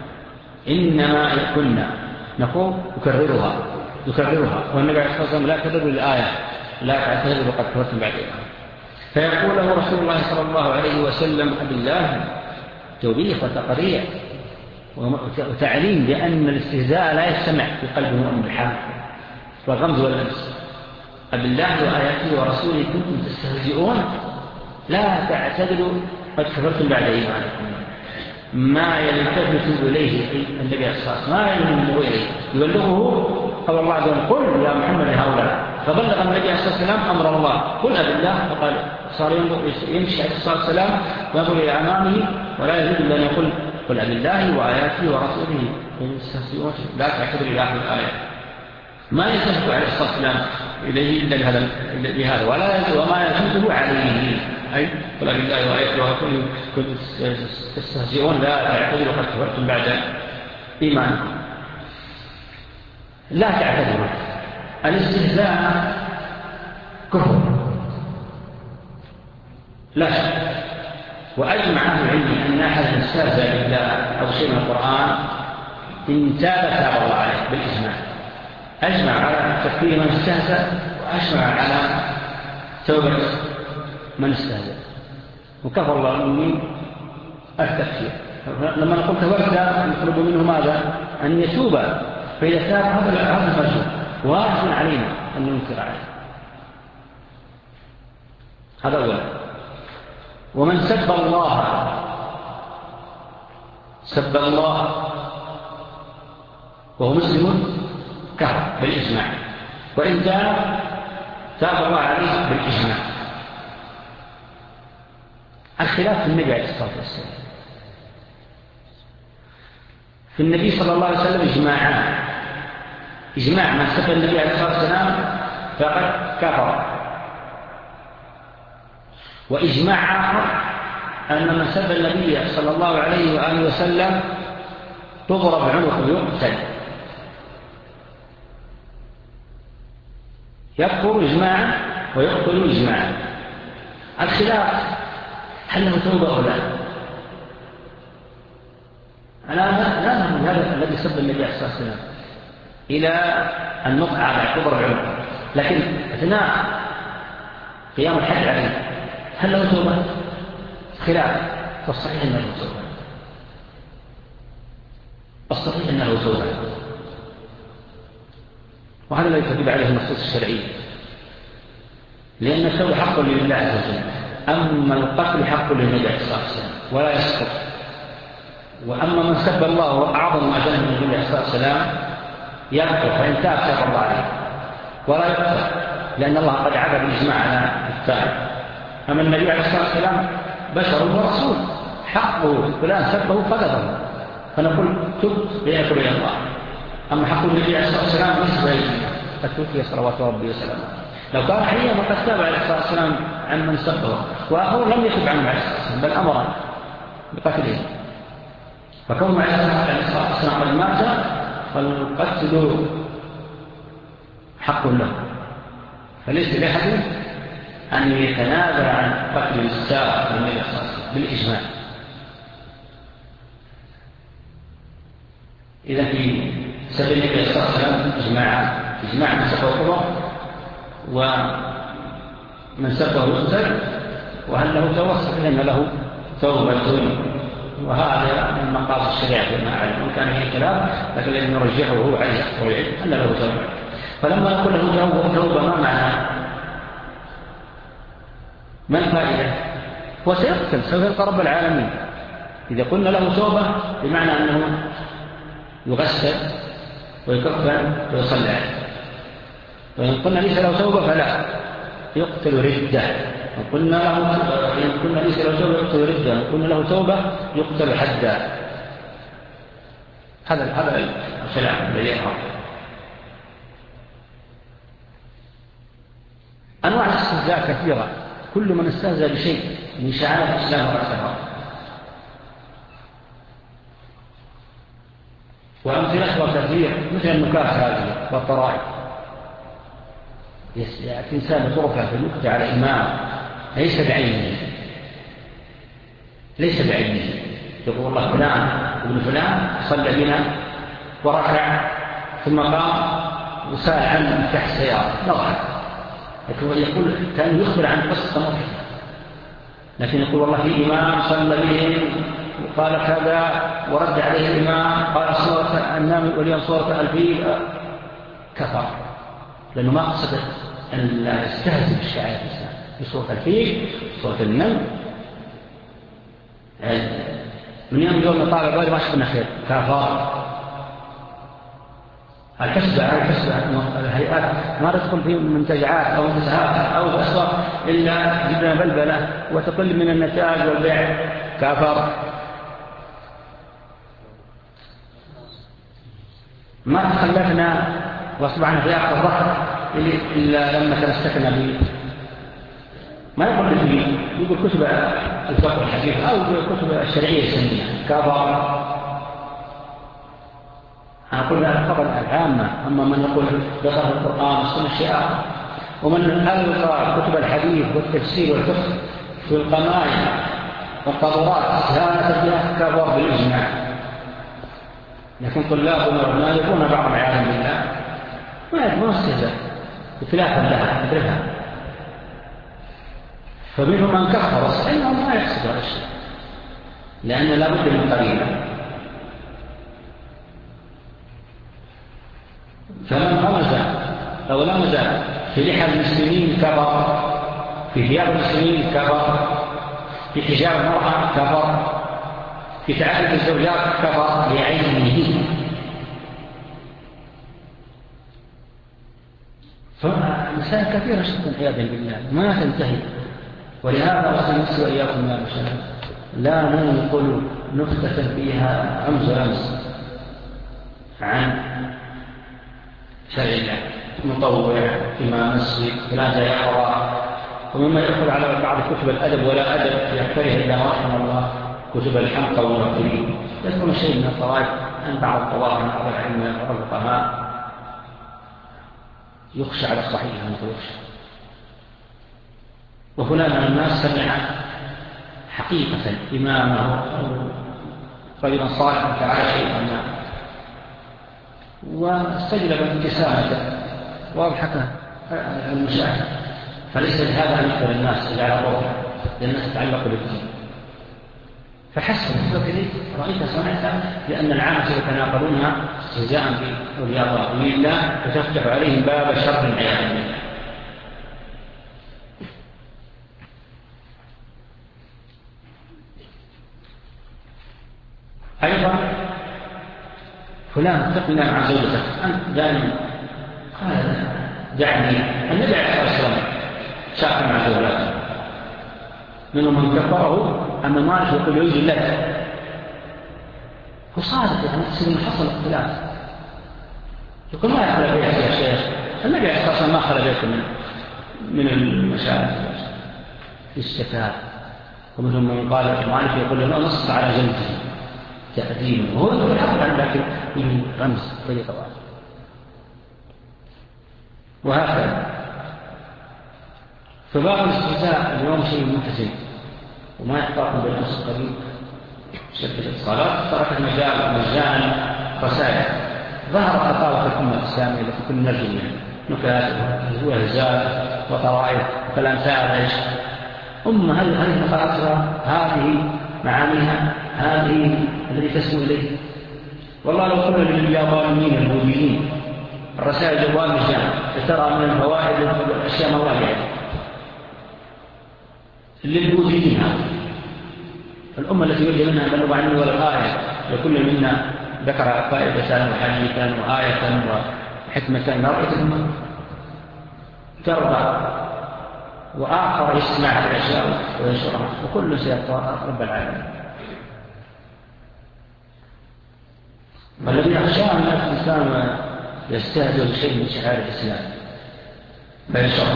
Speaker 1: إنما كنا نخوض يكررها يكررها والنبي عليه الصلاة والسلام لا يكرر الآية لا تعتذروا قد كفرتم بعد إيمان. فيقول له رسول الله صلى الله عليه وسلم بالله توبيخ وتقريع وتعليم بأن الاستهزاء لا يجتمع في قلب المؤمن الحامل والغمز واللمس. بالله وآياته ورسوله كنتم تستهزئون لا تعتذروا قد كفرتم بعد إيمانكم. ما يلتفت إليه النبي عليه الصلاة والسلام، ما يلتفت إليه يبلغه قال الله عز وجل قل يا محمد هؤلاء، فبلغ النبي عليه الصلاة والسلام أمر الله قل أب الله، فقال صار يمشي عليه الصلاة والسلام وينظر إلى أمامه ولا يزيد إلا أن يقول قل أب الله وآياته ورسوله يستهزئون لا تعتذروا إلى آخر الآية. ما يلتفت عليه الصلاة والسلام إليه إلا بهذا بهذا ولا وما يزيده عليه، أي قل أب الله وآياته ورسوله كنتم تستهزئون لا تعتذروا قد كفرتم بعد إيمانكم. لا تعتذروا، الاستهزاء كفر لا شك، وأجمع أهل العلم أن أحد استهزأ بالله أو شيء من القرآن إن تاب تاب الله عليه بالإجماع، أجمع على تكفير من استهزأ وأجمع على توبة من استهزأ، وكفر الله المؤمنين التكفير. لما نقول كفرت نطلب منه ماذا؟ أن يتوب، فإذا تاب هذا المجهول واجب علينا أن ننكر عليه. هذا أولا. ومن سب الله سب الله وهو مسلم كفر بالإجماع، وإن تاب تاب الله عليه بالإجماع. الخلاف في النبي عليه الصلاة والسلام. في النبي صلى الله عليه وسلم إجماعان: إجماع من سب النبي عليه الصلاة والسلام فقد كفر، وإجماع آخر أن من سب النبي صلى الله عليه وآله وسلم تضرب عنقه يقتل. يكفر إجماعا ويقتل إجماعا. الخلاف هل له توبة أو لا؟ أنا لا نفهم هذا الذي سب النبي عليه الصلاة والسلام إلى النطق على تضرب عنقه، لكن أثناء قيام الحد عليه هل له توبة؟ خلاف. فالصحيح أنه له توبة، الصحيح أنه له توبة، وهذا لا يكذب عليه النصوص الشرعية، لأن التوبة حق لله عز وجل، أما القتل حق للنبي عليه الصلاة والسلام ولا يسقط. وأما من سب الله وأعظم أجل من النبي عليه الصلاة والسلام يكفر، فإن تاب تاب الله عليه ولا يقتل، لأن الله قد عاد بالإجماع على التائب. أما النبي عليه الصلاة والسلام بشر ورسول، حقه فلان سبه قذفه فنقول تب ليأكل إلى الله. أما حق النبي عليه الصلاة والسلام ليس بأيدينا، قد توفي صلوات ربي وسلامه. لو كان حيا فقد تاب عليه الصلاة والسلام عن من سبه، وآخر لم يتب عنه عليه الصلاة والسلام بل أمر بقتله. فكون عليه الصلاة والسلام قد مات فالقتل حق له، فليس لأحد أن يتنازل عن قتل السابق من النبي صلى الله عليه وسلم بالإجماع. إذا في سبيل النبي صلى الله عليه وسلم إجماعات: إجماع من سبه القبر، ومن سبه يقتل، وهل له توسط لأن له توبة، وهذا من مقاصد الشريعة فيما أعلم. وكان هي كلام لكن الذي نرجحه هو عليه أكثر العلم أن له توبة. فلما نقول له توبة توبة ما معنى؟ ما الفائدة؟ هو سيقتل، سوف يلقى رب العالمين. إذا قلنا له توبة بمعنى أنه يغسل ويكفن ويصلى عليه، وإن قلنا ليس له توبة فلا، يقتل ردة. وقلنا له إن قلنا ليس له توبة يقتل ردة، وقلنا له توبة يقتل حدا. هذا هذا الخلاف الذي يظهر. أنواع الاستهزاء كثيرة، كل من استهزأ بشيء من شعائر الإسلام وأكثرها. وأمثلتها كثير مثل النكات هذه والطرائف. يأتي إنسان بطرفة في النكتة على إمام ليس بعينه، ليس بعينه، يقول الله فلان ابن فلان صلى بنا وركع ثم قام وسال عنه تحت سيارة نضحك، لكن يقول كان يخبر عن قصة مضحكة، لكن يقول والله في إمام صلى بهم وقال كذا ورد عليه الإمام قال صورة النام وليان صورة الفيل، كفر، لأنه ما قصد أن لا يستهزئ بالشعائر الإسلام بصورة الفيل صورة النمل. من يوم يوم طالب غير ما شفنا خير كفر. الحسبة الحسبة الهيئات ما تدخل في منتجعات أو منتزهات أو أسواق إلا جبنا بلبلة وتقل من النتاج والبيع، كفر. ما تخلفنا واصبحنا في آخر الظهر إلا لما تمسكنا به. ما يقول بالدين، يقول كتب الفقه الحديث أو كتب الشرعية السنية، كفر. أنا أقول هذا الخبر العامة. أما من يقول بغير القرآن والسنة شيء آخر، ومن ألقى كتب الحديث والتفسير والفقه في القناين والقاذورات استهانة بها كفر بالإجماع. لكن طلابنا وابنائنا بعضهم عياذا بالله ما يكون استهزاء بخلافا لها ندركها. فمنهم من كفر الصحيح انه ما يقصد هذا الشيء، لأن لا بد من قرينة. فمن غمز أو لمز في لحى المسلمين كفر، في ثياب المسلمين كفر، في حجاب المرأة كفر، في تعدد الزوجات كفر لعينه. فمسائل كثيرة جدا عياذا بالله ما تنتهي. ولهذا أوصي نفسي وإياكم يا مشاهد لا ننقل نكتة فيها أمز أمس عن شرع الله، مطوع إمام مسجد فلان يقرأ، ومما يدخل على بعض كتب الأدب ولا أدب يحتريه إلا رحمه الله كتب الحمقى والمبتلين. يذكر شيء من الطوائف أن بعض الطوائف من بعض العلم من الفقهاء يخشى على الصحيح أن يخشى، وفلان من الناس سمع حقيقة إمامه رجلا صالحا تعالى شيئا ما واستجلب ابتسامته واضحك المشاهد، فليس بهذا أن يخبر الناس إلا على روحه لأنها تتعلق بالدين. فحسن إليك رأيت سمعت لأن العامة يتناقلونها استهزاء بأولياء الله لله وتفتح عليهم باب شر عياذا بالله. أيضا فلان اتقنا مع زوجتك أنت دائما قال دعني. النبي عليه الصلاة والسلام شاف مع زوجاته منهم من كفره، أما مالك يقول يعوذ بالله وصادق يعني تصير من حصل اختلاف يقول ما يخلى بيت يا شيخ. النبي عليه الصلاة والسلام ما خلى بيته من من المشاهد الشتات. ومنهم من قال مالك يقول له نص على زوجته تقديم وهو يقول حقا لكن من رمز طريقة واحدة وهكذا. فباب الاستهزاء اليوم شيء متزن وما يحتاط بالأمس القريب. شركة الاتصالات تركت مجال مجانا رسائل ظهرت خطابة الأمة الإسلامية التي كنا نرجو منها نكات وهزات وطرائف فالأمثال أمة هذه هذه مقاطرة هذه معانيها هذه الذي تسمو إليه. والله لو قلنا لليابانيين البوذيين الرسائل جوال مجانا ترى من الفوائد الأشياء موالية للبوذيين هذا الأمة التي يرجى منها بلغ عني ولا آية لكل منا ذكر فائدة وحديثا وآية وحكمة ما رأيت الأمة ترضى وآخر يسمع هذه الأشياء وينشرها وكل سيبقى رب العالمين. والذي يخشى أن الإنسان يستهدر شيء من شعائر الإسلام فينشره.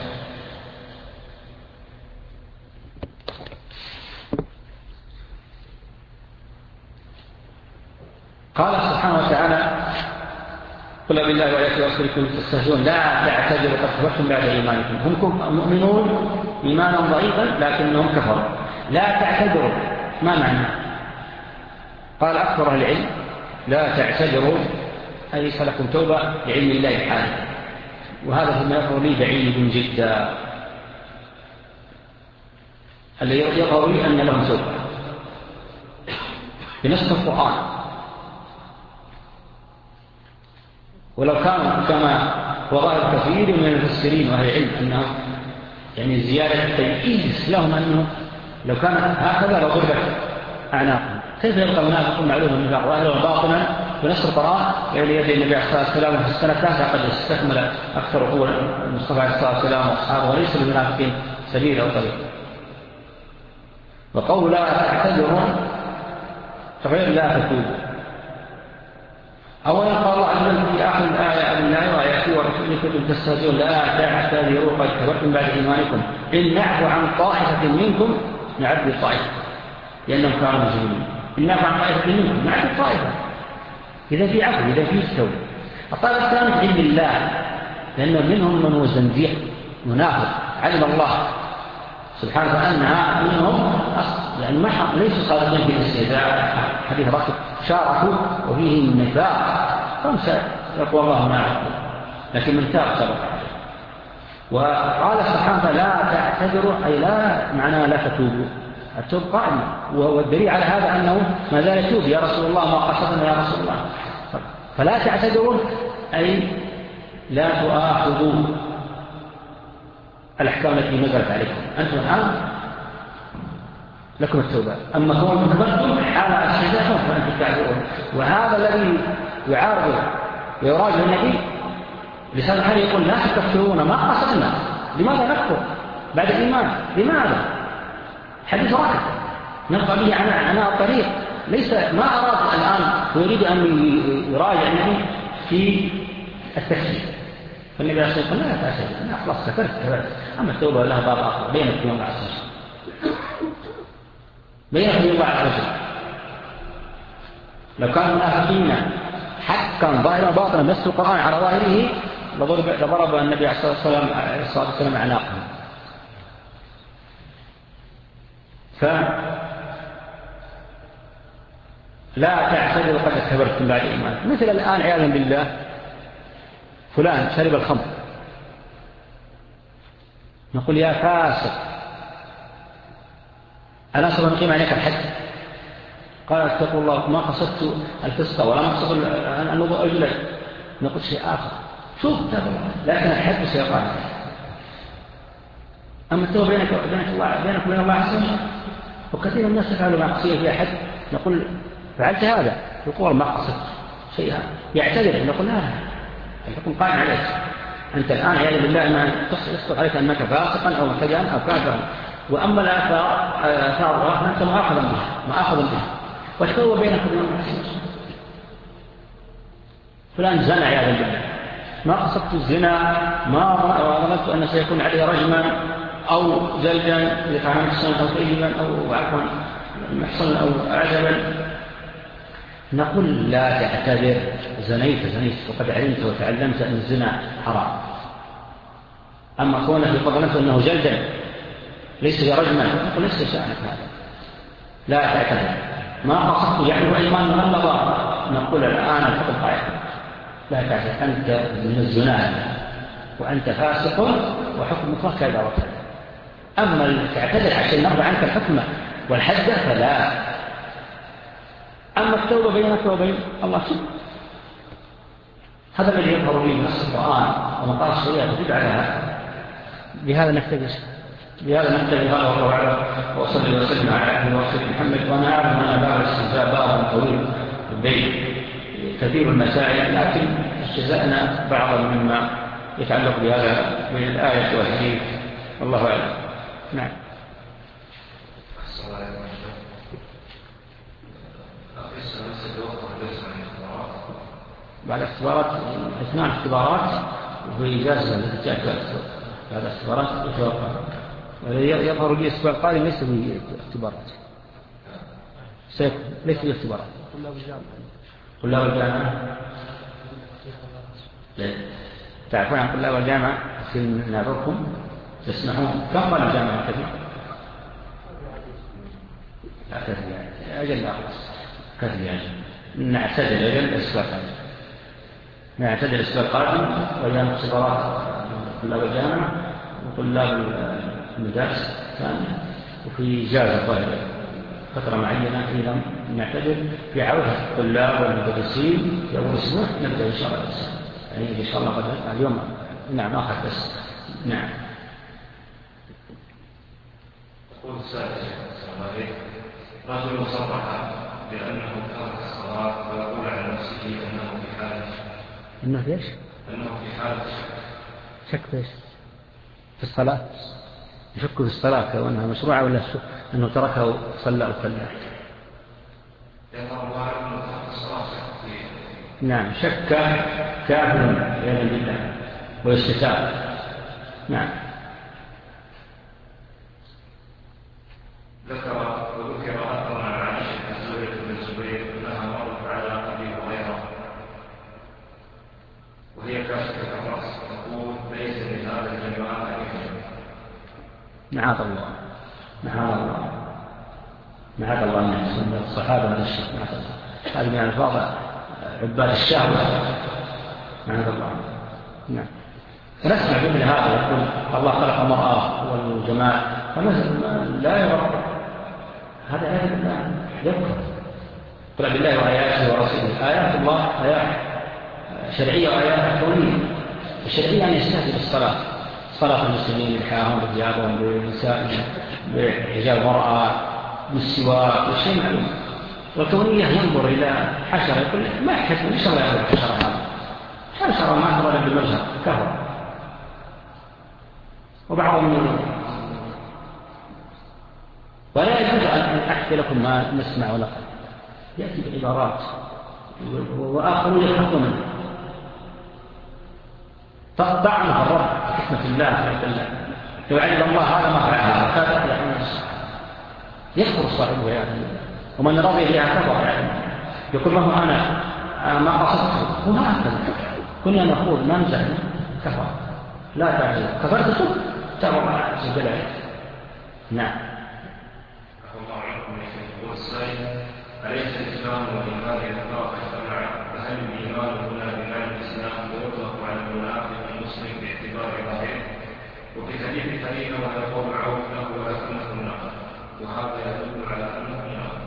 Speaker 1: قال سبحانه وتعالى قل بالله وآياته ورسوله تستهزئون لا تعتذروا قد كفرتم بعد إيمانكم. هم مؤمنون إيمانا ضعيفا لكنهم كفروا. لا تعتذروا ما معنى؟ قال أكثر أهل العلم لا تعتذروا أي ليس لكم توبة لعلم الله حاله، وهذا فيما يظهر لي بعيد جدا. الذي يظهر لي أن لهم توبة بنص القرآن، ولو كانوا كما وظاهر كثير من المفسرين وأهل العلم أنهم يعني زيادة تيئيس لهم أنه لو كان هكذا لضربت أعناقهم. كيف يبقى المنافقون معلوم النفاق ظاهرا وباطنا بنص القرآن يعني يدي النبي عليه الصلاة والسلام في السنة الثالثة قد استكمل أكثر قوة المصطفى عليه الصلاة والسلام وأصحابه وليس للمنافقين سبيل أو طريق. وقول لا تعتذرون فغير لا تتوبوا. أولا قال الله عز وجل في آخر الآية بالله وآياته ورسوله كنتم تستهزئون لا تعتذروا قد كفرتم بعد إيمانكم إن نعفو عن طائفة منكم نعفو الطائفة لأنهم كانوا مجرمين. إن نعفو عن طائفة منكم نعفو الطائفة إذا في عفو إذا في استوى. الطائفة كانت علم الله لأن منهم من هو زنديق منافق علم الله سبحانه وتعالى منهم يعني ما ليسوا صادقين في الاستهزاء حديث ركب شاركوا وفيه النفاق خمسة يقوى الله معه لكن من تاب سبق. وقال سبحانه لا تعتذروا أي لا معناه لا تتوبوا. التوب قائم والدليل على هذا أنه ما زال يتوب يا رسول الله ما قصدنا يا رسول الله. فلا تعتذروا أي لا تؤاخذوا الأحكام التي نزلت عليكم. أنتم الآن لكم التوبة. أما كون تكبرتم حال استهزاءكم فأنتم تعذرون. وهذا الذي يعارض ويراجع النبي لسان الحال يقول لا تكفرون ما قصدنا، لماذا نكفر بعد الإيمان؟ لماذا؟ حديث راكب نبقى به عناء الطريق، ليس ما أراد الآن ويريد أن يراجع النبي في التكفير. فالنبي عليه الصلاة والسلام لا تأسف، أنا خلاص كفرت كفرت. أما التوبة لها باب آخر بينك وبين الله عز وجل، بينك وبين الله عز وجل. لو كان المنافقين حقا ظاهرا باطنا مسوا القرآن على ظاهره لضرب, لضرب النبي عليه الصلاة والسلام أعناقهم. فلا تعتذروا قد كبرتم بعد إيمان. مثل الآن عياذا بالله فلان شرب الخمر، نقول يا فاسق ألا سوف نقيم عليك الحد؟ قال اتقوا الله ما قصدت الفسق ولا ما قصدت أن نضع أجلك. نقول شيء آخر شوف لكن الحد سيقع. أما التوبة بينك وبين الله بينك وبين الله عز وجل. وكثير من الناس يفعلوا معصية فيها حد، نقول فعلت هذا يقول ما قصدت شيئا يعتذر، نقول لا يكون قائم عليك أنت الآن عياذا بالله ما يصدق عليك أنك فاسقا أو مبتدعا أو كافرا. وأما الآثار فأنت مؤاخذا بها مؤاخذا بها. والتوبة بينك وبين الله عز وجل. فلان زنى عياذا بالله ما قصدت الزنا، ما ظننت أن سيكون عليه رجما أو جلدا إذا كان محصنا أو طيبا أو عفوا محصنا أو أعجبا. نقول لا تعتذر، زنيت زنيت وقد علمت وتعلمت أن الزنا حرام. أما كونك ظننت أنه جلدا ليس برجما نقول ليس شأنك هذا، لا تعتذر. ما قصدت يعني إيمان غلظ، نقول الآن الحكم قائم لا تعتذر، أنت من الزنا وأنت فاسق وحكمك كذا وكذا. أما تعتذر عشان نرضى عنك الحكمة والحد فلا. أما التوبة بينك وبين الله سبحانه هذا الذي يظهر لي من نص القرآن ومقال الشريعة تدل على هذا. بهذا نكتفي بهذا نكتفي هذا والله أعلم. وأصلي وسلم على عبده ورسوله محمد. وأنا أعلم أن باب الاستهزاء باب طويل بين كثير المسائل، لكن استهزأنا بعضا مما يتعلق بهذا من الآية والحديث والله أعلم. نعم. بعد اختبارات اثنان اختبارات وإجازة التي جاءت بعد اختبارات يتوقع. يظهر لي الأسبوع القادم ليس به اختبارات، ليس به اختبارات. طلاب الجامعة تعرفون عن طلاب الجامعة نعرفكم تسمعون كم طالب الجامعة كثير؟ لا كثير أجل لا كثير أجل نعتدل أجل الأسبوع القادم نعتدل الأسبوع القادم ويان اختبارات طلاب الجامعة وطلاب المدارس الثانية وفي إجازة طالبة فترة معينة إلى نعتدل في عودة الطلاب والمدرسين في أول أسبوع نبدأ إن شاء الله بس. يعني إن شاء الله قد اليوم نعم آخر بس. نعم.
Speaker 2: يقول السائل السلام عليكم رجل صرح بأنه ترك الصلاة ويقول على نفسه أنه في حالة
Speaker 1: أنه في إيش؟
Speaker 2: أنه في حالة
Speaker 1: شك في إيش؟ في الصلاة؟ يشك في الصلاة كونها مشروعة ولا أنه تركها وصلى وكلا؟ نعم شك كافر عياذا بالله ويستتاب. نعم.
Speaker 2: ذكر وذكر أثر عن عائشة الزبير بن الزبير أنها مرت على أبي هريرة وهي كاشفة الرأس تقول ليس لهذا الجماعة أجل.
Speaker 1: معاذ الله معاذ الله معاذ الله من سنة الصحابة من الشيخ معاذ الله. هذه من الفاظ عباد الشهوة معاذ الله. نعم. ونسمع بمثل هذا يقول الله خلق المرأة والجمال لا يرى هذا آيات الله يذكر قل بالله وآياته ورسوله. آيات الله آيات شرعية وآيات كونية. الشرعية أن يستهزئ بالصلاة، صلاة المسلمين بحياهم بثيابهم بنسائهم بحجاب المرأة بالسواك والشيء معلوم. والكونية ينظر إلى حشرة يقول ما يحكم إيش الله يقول الحشرة هذا حشرة ما ترى بالمجهر كهر. وبعضهم ولا يجوز أن أحكي لكم ما نسمع ولا يأتي بعبارات وآخرون يحكمون طعنها الرب بحكمة الله لو علم الله هذا ما فعل هذا يعني يكفر صاحبه يعني. ومن رضي بها كفر يعني يقول ما هو أنا ما قصدته وما هكذا كنا نقول نمزح كفر لا تعجب كفرت تب تابع الله عز وجل. نعم.
Speaker 2: الله عنكم يقول السائل أليس الإسلام والإيمان إذا اجتمع فهل الإيمان هنا بمعنى الإسلام ويطلق على المنافق المسلم باعتبار ظاهره؟ وفي حديث خليل وهذا قول عوف له ولكنه منافق وهذا يدل على أنه منافق.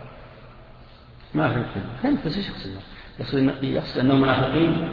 Speaker 1: ما في كذا فهمت بس ايش يقصد؟ يقصد أنهم منافقين.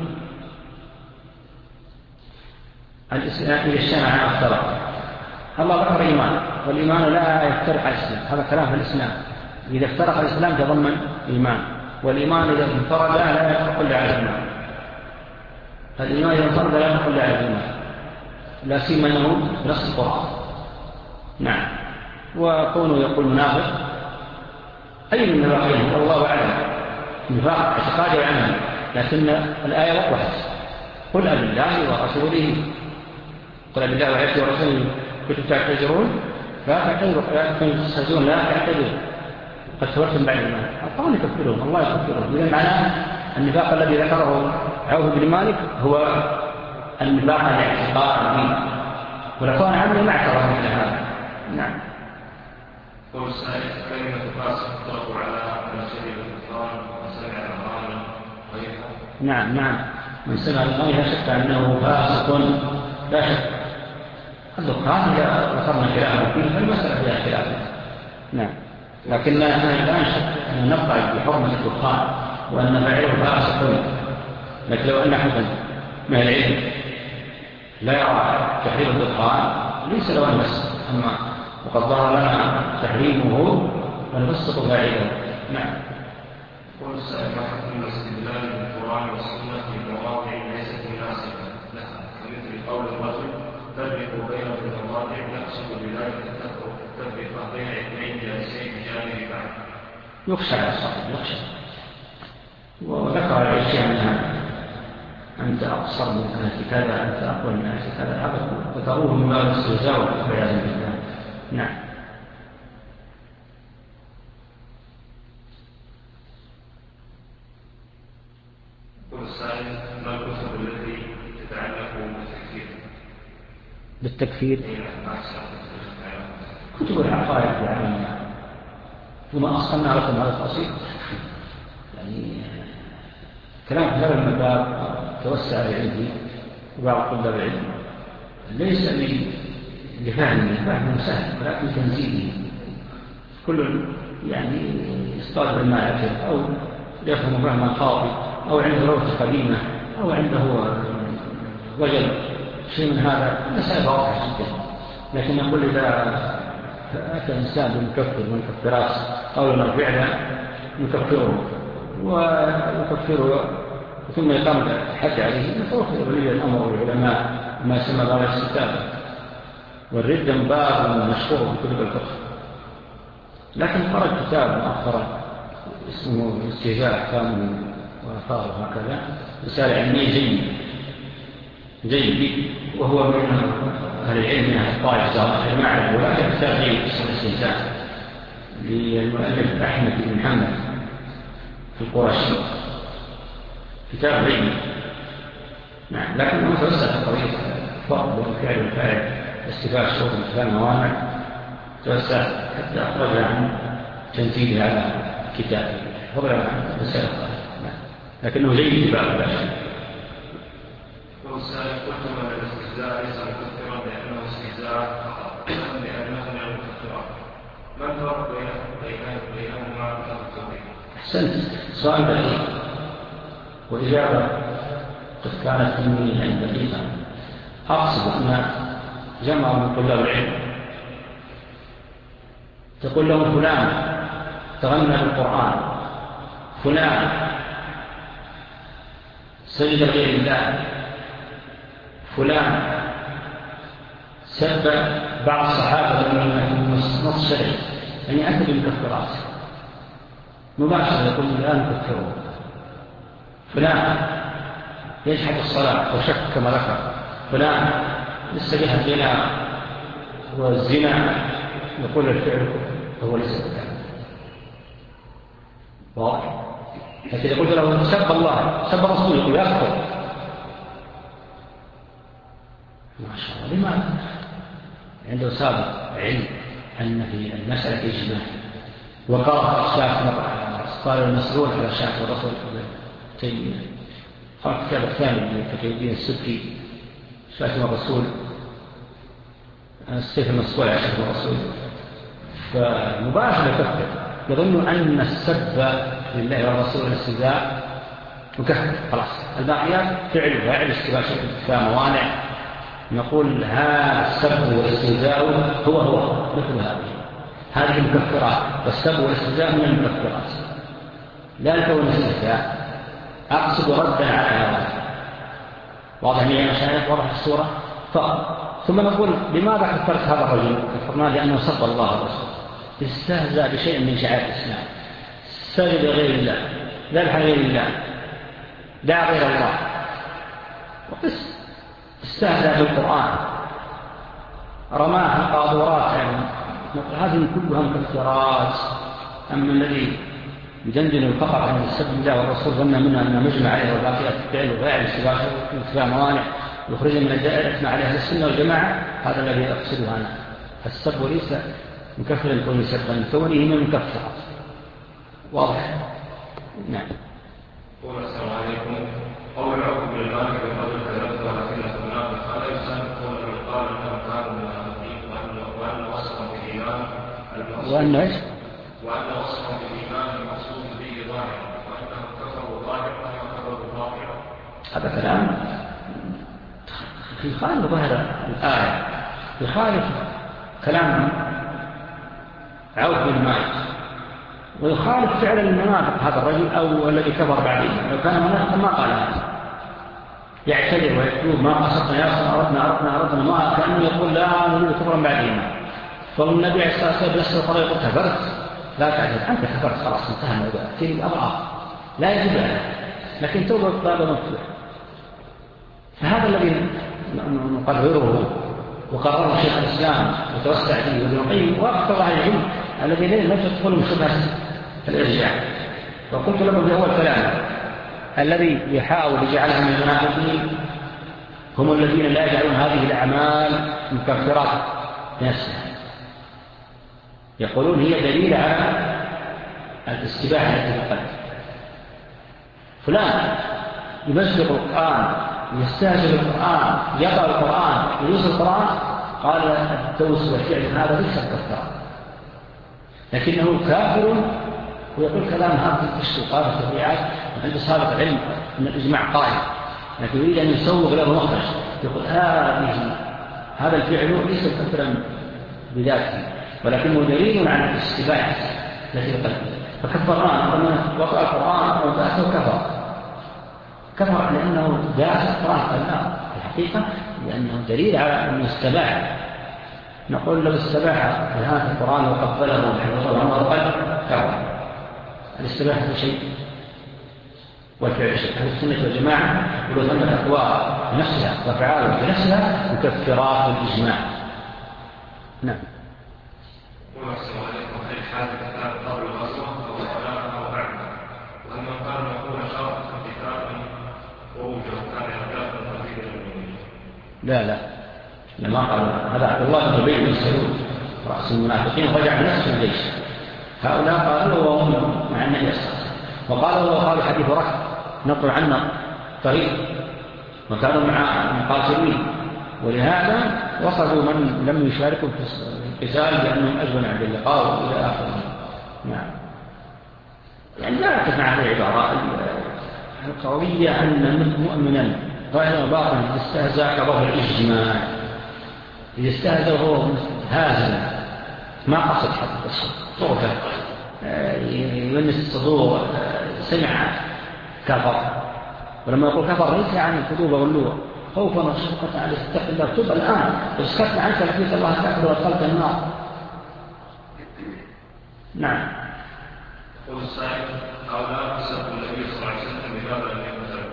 Speaker 1: الإسلام إذا اجتمع على افترق الله ذكر إيمان والإيمان لا يفترق على الإسلام هذا كلام في الإسلام. إذا افترق الإسلام تضمن إيمان والإيمان إذا انفرد لا يفترق إلا على الإيمان. فالإيمان إذا انفرد لا يفترق إلا على الإيمان لا سيما أنه نص القرآن. نعم. وكونه يقول منافق أي من النفاقين الله أعلم نفاق اعتقادي وعملي لكن الآية وضحت قل أبي الله ورسوله قل أبي الله وعيسى ورسوله كنتم تعتذرون لا تعتذروا لا تستهزئون لا تعتذروا قد كفرتم بعد الإيمان. الله يكفرهم الله يكفرهم. إذا معناه النفاق الذي ذكره عوف بن مالك هو النفاق الاعتقادي ولو كان عمله ما اعترف مثل هذا. نعم.
Speaker 2: قول السائل كلمة فاسق تطلق على من شرب الدخان وسمع الأغاني غيرها؟
Speaker 1: نعم نعم من سمع الأغاني لا شك أنه فاسق لا شك. الدخان إذا ذكرنا خلافه فيه فالمسألة فيها خلاف. نعم. لكن لا شك أن نبقى بحرمة الدخان وأن فاعله فاسق. لكن لو أن أحدا من العلم لا يرى تحريم الدخان ليس له المس أما وقد ظهر لنا تحريمه فنفسق فاعله. نعم.
Speaker 2: قل السائل ما حكم الاستدلال بالقرآن والسنة في مواضع ليست مناسبة لها كمثل قول الرجل تفرق بين المواضع يقصد بذلك التفرقة بين اثنين جالسين بجانب بعض.
Speaker 1: يخشى على الصحيح يخشى. وذكر الأشياء منها أنت أقصر من أنت كذا أنت أقوى من أنت كذا هذا ذكروه من باب الاستهزاء والعياذ بالله. نعم.
Speaker 2: قل السائل ما الكتب التي تتعلق بالتكفير؟
Speaker 1: بالتكفير كتب العقائد يعني وما أصلنا لكم هذا التفصيل يعني كلام في هذا المباب توسع العلم وبعض طلاب العلم ليس لفهمه فهمه سهل ولكن تنزيله كل يعني يصطاد الماء أو يفهم فهما خاطئ أو عنده روثة قديمة أو عنده وجل شيء من هذا مسألة واضحة جدا. لكن نقول إذا أتى إنسان بمكفر من كفرات قولنا فعلا نكفره ويكفره ثم يقام الحد عليه نتوفر ولي الأمر والعلماء ما يسمى باب الاستتابة والردة باب مشهور في كتب الفقه. لكن خرج كتاب مؤخرا اسمه استهزاء أحكام وآثار وهكذا رسالة علمية جيد جيد وهو من أهل العلم من أهل الطائف المعرفة ولكن كتاب جيد اسمه الاستهزاء للمؤلف أحمد بن محمد في القرشي كتاب جيد. نعم. لكنه توسع في قضية الفرق بين الفعل والفاعل استفاء شروط الإسلام موانع توسع حتى أخرج عن تنزيله على كتابه فضلا عن رسالة لكنه جيد باب البشر.
Speaker 2: والسائل قلت من الاستهزاء ليس مكفرا لأنه استهزاء فقط لأنه من المكفرات ما الفرق بينهما في التوحيد؟
Speaker 1: أحسنت سؤال دقيق وإجابة قد كانت مني عند دقيقة. أقصد أن جمع من طلاب العلم تقول لهم فلان تغنى بالقرآن، فلان سجد غير الله، فلان سب بعض الصحابة من نص شرعي، يعني أنت بالمكفرات مباشرة يقول الآن كفروا. فلان يجحد الصلاة وشك كما ذكر، فلان يستبيح الزنا والزنا يقول الفعل هو ليس كذلك. واضح؟ لكن قلت له سب الله سب رسوله يقول يكفر. ما شاء الله. لماذا؟ عنده سابق علم أن في المسألة إجماع، وقرأ الشاف قال المسؤول على شاف الرسول تيمية، قرأ كتاب الثاني لتقي الدين السبكي شاف الرسول، السيف المسؤول على شاف الرسول، فمباشرة يكفر. يظن أن السب لله والرسول والاستهزاء مكفر خلاص، الباقيات فعل وفاعل استباح فيها موانع. نقول هذا السب والاستهزاء هو هو مثل هذه هذه المكفرات، والسب والاستهزاء من المكفرات لا لكون استهزاء، أقصد ردا على هذا. واضح يا مشايخ؟ واضح الصورة. ثم نقول لماذا كفرت هذا الرجل؟ كفرناه لأنه سب الله والرسول، استهزأ بشيء من شعائر الإسلام، سجد غير الله، ذبح غير الله، دعا غير الله، وقس استهزأ بالقرآن، رماه القاذورات. يعني هذه كلها مكفرات. أما الذي يدندن فقط عن السب الله والرسول ظن منها أنه مجمع عليه والباقيات الفعل وفاعل استباح واتباع موانع يخرج من الدائرة مع عليها السنة والجماعة، هذا الذي أقصده أنا. السب ليس مكفر الكون سبا، كونه من المكفرات. واضح؟ نعم.
Speaker 2: السلام عليكم. قول العقب للمالك بالرجل كذبت ولكنك منافق، هذا يسمى قول من قال انهم كانوا منافقين وان وصفهم بالايمان
Speaker 1: وان ايش؟
Speaker 2: وان وصفهم بالايمان المقصود به ظاهر، وانهم كفروا ظاهرا وكفروا باطنا.
Speaker 1: هذا كلام يخالف ظاهر الآية، يخالف كلام عوف بن مالك، ويخالف فعل المنافق هذا الرجل أو الذي كفر بعدين. لو كان منافقا ما قال هذا، يعتذر ويكتب ما قصدنا يا أصلا أردنا أردنا أردنا ما كأنه يقول لا نريد كفرا بعدين. فالنبي عليه الصلاة والسلام بنفس الطريقة كفرت، لا تعتذر أنت كفرت خلاص انتهى الموضوع، في الأضعاف لا يجب عليك، لكن توبة باب مفتوح. فهذا الذي نقرره وقرره شيخ الإسلام وتوسع فيه وابن القيم وأكثر أهل العلم الذي لا تدخلهم شبهة الإرجاع. وقلت لكم في أول كلام الذي يحاول يجعلها من المنافقين هم الذين لا يجعلون هذه الأعمال مكفرات نفسها، يقولون هي دليل على الاستباحة التي في القلب. فلان يمثل القرآن، يستهزئ بالقرآن، يقرأ القرآن، ويوصل القرآن، قال الدوس والفعل هذا ليس كفارا، لكنه كافر. ويقول كلام هذا في التشويقات والتبريعات عند سابق العلم من الإجماع قائم، لكن يريد أن يسوق له مخرج، يقول هذه هذا الفعل ليس كفرا بذاته، ولكنه دليل على الاستباحة التي في قلبه. فكفران لما وقع القرآن أو داسه كفر كفر لأنه داس القرآن قال الحقيقة لأنه دليل على أنه استباح. نقول لو استباح هذا القرآن وقبله وحفظه عمر قلب كفر. الاستباحة شيء والفعل شيء. أهل السنة والجماعة ولو ثمت أقوال بنفسها وأفعال بنفسها مكفرات بالإجماع. نعم.
Speaker 2: والسلام عليكم. هل حال كتاب قبل الغزوة أو الصلاة أو بعد؟ وأن من قال يقول شرط كتاب خروجه كان يرجع القليل المؤمنين.
Speaker 1: لا لا لما قال هذا عبد الله بن أبي بن سلول رأس المنافقين رجع بنفسه الجيش. هؤلاء قالوا وهم مع النبي صلى الله عليه وسلم، وقالوا وقالوا حديث ركب نقل عنا طريق، وكانوا مع المقاتلين، ولهذا وصفوا من لم يشاركوا في القتال بأنهم أجبن عند اللقاء إلى آخره. نعم. يعني لا تسمع هذه العبارة القوية أن مؤمنا ظاهرا وباطنا استهزأ كظهر الإجماع، إذا استهزأ هو هازم ما قصد حق الصدور طرفة يونس الصدور سمع كفر، ولما يقول كفر ليس عن الكذوب واللوة خوفا وشفقة عليه اتق الله تب الآن وسكتنا عنك لقيت الله تأكل وادخلت النار. نعم.
Speaker 2: يقول السائل هؤلاء سبوا النبي صلى الله عليه وسلم بماذا لم يقتل؟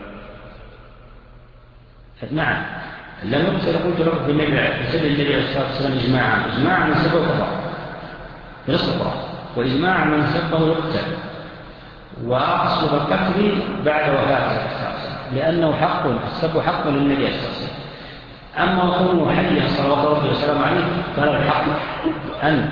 Speaker 1: نعم لم يقتل. قلت لكم في النبي سب النبي عليه الصلاة والسلام إجماعا إجماعا من سبه كفر بنص القرآن، وإجماعا من سبه يقتل، وأصل القتل بعد وفاته لأنه حق السب حق للنبي عليه الصلاة والسلام. أما كونه حيا صلوات ربي وسلام عليه فلا الحق أن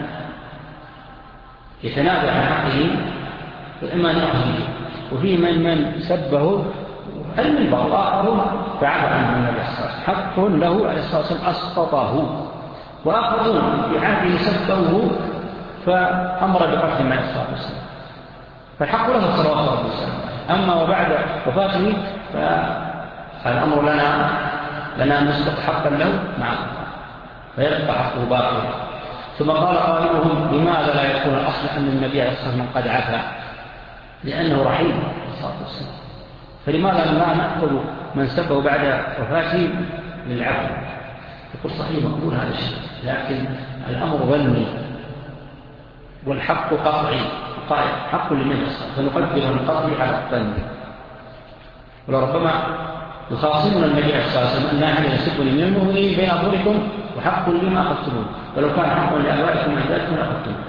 Speaker 1: يتنازع عن حقه وإما أن يأخذ به، وفيه من من سبه المنبر وآخر فعفى عنه النبي عليه الصلاة والسلام حق له عليه الصلاة والسلام أسقطه، وآخرون في عهده سبوه فأمر بقتل النبي عليه الصلاة والسلام، فالحق له صلوات ربي وسلام. أما وبعد وفاته فالأمر لنا لنا أن نسقط حقا له مع فيبقى حقه باقي. ثم قال قائلهم لماذا لا يكون الأصل أن النبي عليه الصلاة والسلام قد عفا؟ لأنه رحيم عليه الصلاة والسلام، فلماذا لا نأخذ من سبه بعد وفاته للعفو؟ يقول صحيح مقبول هذا الشيء، لكن الأمر ظني والحق قطعي قائل حق للنبي صلى الله عليه وسلم، فنقدم القطعي على الظن. ولربما يخاصمنا النبي عليه الصلاة والسلام أن أحد يسبني من المؤمنين بين أظهركم وحق لما أخذتمون، ولو كان حقا لأبائكم وأجدادكم لأخذتمون.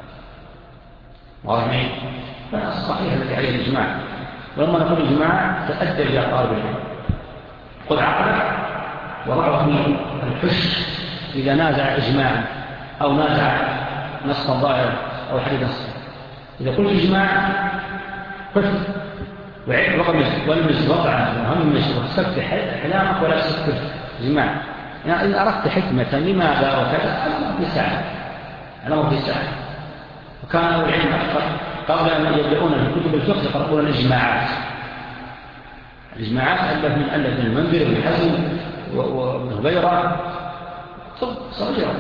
Speaker 1: واضح؟ فالصحيح الذي عليه الإجماع، ولما نقول إجماع تأدى إلى طالب العلم خذ عقلك وضعه في الحش إذا نازع إجماعا أو نازع نصا ظاهرا أو حديث نصا. إذا قلت إجماع قف وعيد وقمز والمز وضعا وهمش وسكت حلامك ولا سكت إجماع. يعني إن أردت حكمة لماذا وكذا الأمر في ساعة الأمر في ساعة. وكان العلم أكثر قبل أن يبدأون في كتب الفقه يقرؤون الإجماعات. الإجماعات ألف من ألف من المنذر وابن حزم وابن هبيرة طب صغيرة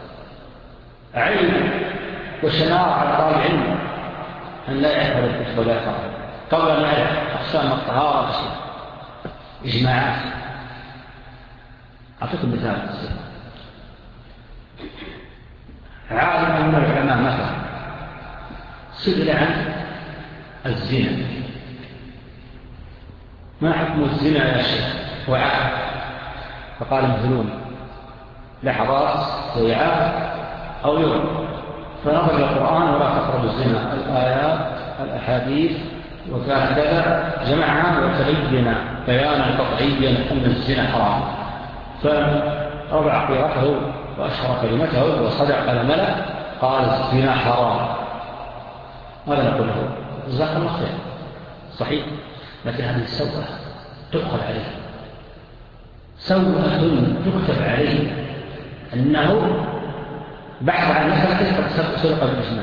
Speaker 1: علم وشناع على طالب العلم أن لا يحفظ الكتب ولا يقرأ قبل أن يعرف أقسام الطهارة والصلاة. إجماعات. أعطيكم مثال عالم من العلماء مثلا سئل عن الزنا ما حكم الزنا يا شيخ وعاء، فقال مثلون لحظات سيعات أو يوم، فنظر القرآن ولا تقربوا الزنا الآيات الأحاديث وكان كذا جمعها وتبين بيانا قطعيا أن الزنا حرام، فرفع قيرته وأشهر كلمته وصدع على ملأ قال الزنا حرام. ماذا نقول له؟ جزاك الله خير صحيح، لكن هذه السوءة تؤخذ عليه سوءة تكتب عليه أنه بحث عن مسألة قد سرق بالإجماع.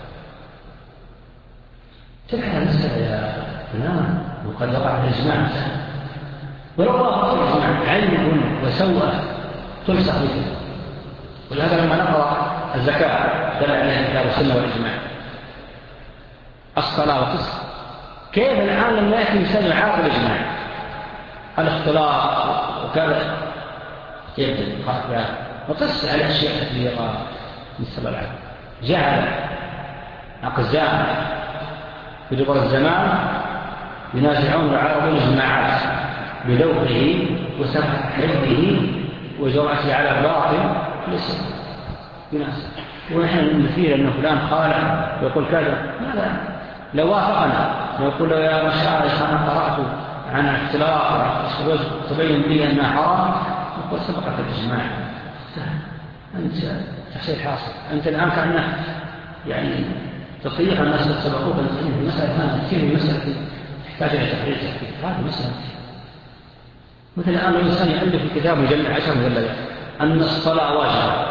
Speaker 1: تبحث عن مسألة يا فلان وقد وقع الإجماع ولو وقع الإجماع علم وسوءة تلصق به. ولهذا لما نقرأ الزكاة دل عليها الكتاب والسنة والإجماع الصلاة وقصة كيف الآن لما يأتي مثال يعارض الإجماع الاختلاط وكذا يبدأ وقص على الأشياء التي يقع من السبب العام جعل أقزام في دبر الزمان ينازعون ويعارضون الجماعات بدوره وسمح حفظه وجرأته على الباطل ليس ينازع. ونحن نثير أن فلان خالع ويقول كذا ماذا لو وافقنا ويقول له يا مشايخ أنا قرأت عن اختلاط تبين لي أنها حرام يقول سبقت الإجماع. أنت تحصيل حاصل أنت الآن كأنك يعني تصيح الناس سبقوك المسلمين في مسألة ثانية كثير من مسألة تحتاج إلى تحرير تحقيق. هذه مسألة مثل الآن الإنسان يألف في كتاب مجلد عشر مجلدات أن الصلاة واجبة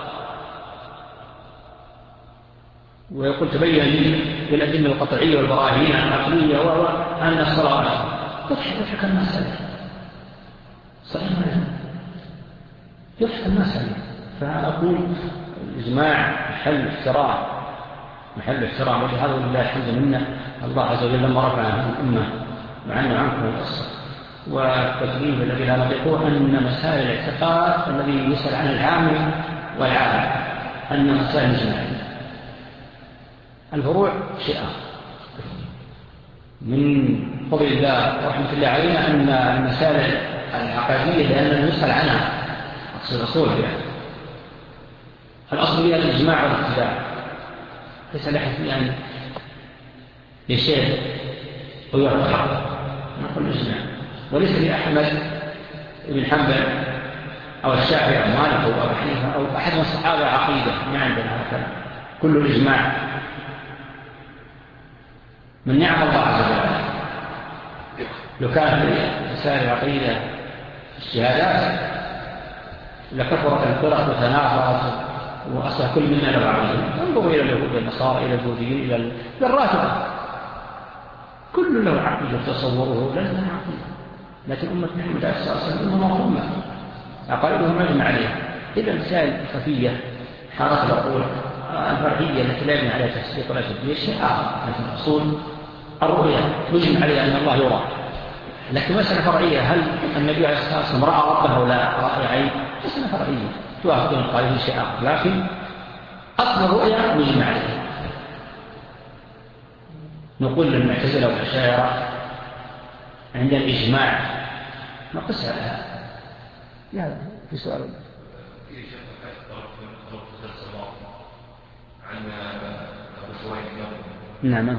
Speaker 1: ويقول تبين لي بالأدلة القطعية والبراهين العقلية وأن الصلاة واجبة يضحك الناس عليه صحيح يضحك الناس عليه. فأقول الإجماع محل احترام محل احترام ولهذا ولله الحمد منا الله عز وجل لما رفع عن الأمة وعنا عنكم القصة والتكليف الذي لا نطيقه أن مسائل الاعتقاد الذي يسأل عنه العام والعالم أن مسائل الجماعية الفروع شيء من فضل الله ورحمة الله علينا أن المسائل العقدية لأننا نسأل عنها أقصد الرسول يعني الأصل هي الإجماع والاتباع ليس لحد يعني يشير ويرتحق نقول الإجماع وليس لأحمد بن حنبل أو الشافعي أو مالك أو أبو حنيفة أو أحد من الصحابة عقيدة ما عندنا هكذا كل الإجماع من نعم الله عز وجل لو كان في مسائل العقيدة الشهادات لكثرت الفرق وتنافرت وأصبح كل منا إلى بعضهم انظروا إلى اليهود والنصارى إلى اليهوديين إلى الرافضة كل له عقيدة تصوره لازم عقيدة لكن أمة محمد عليه الصلاة والسلام أمة مرحومة عقائدهم أجمع عليها إذا المسائل الخفية حارة العقول الفرعية التي لا يبني عليها تفسير ولا تدبير شيء آخر لكن الأصول الرؤية يجمع عليها أن الله يرى لكن مسألة فرعية هل النبي عليه الصلاة والسلام رأى ربه أو لا رأى عين مسألة فرعية توافقون القائلين شيء آخر لكن أصل الرؤية يجمع عليها نقول للمعتزلة والأشاعرة عند الإجماع نقص على هذا لا في سؤال
Speaker 2: في شيء طرف السماء عن أبو شوية
Speaker 1: نعم من هو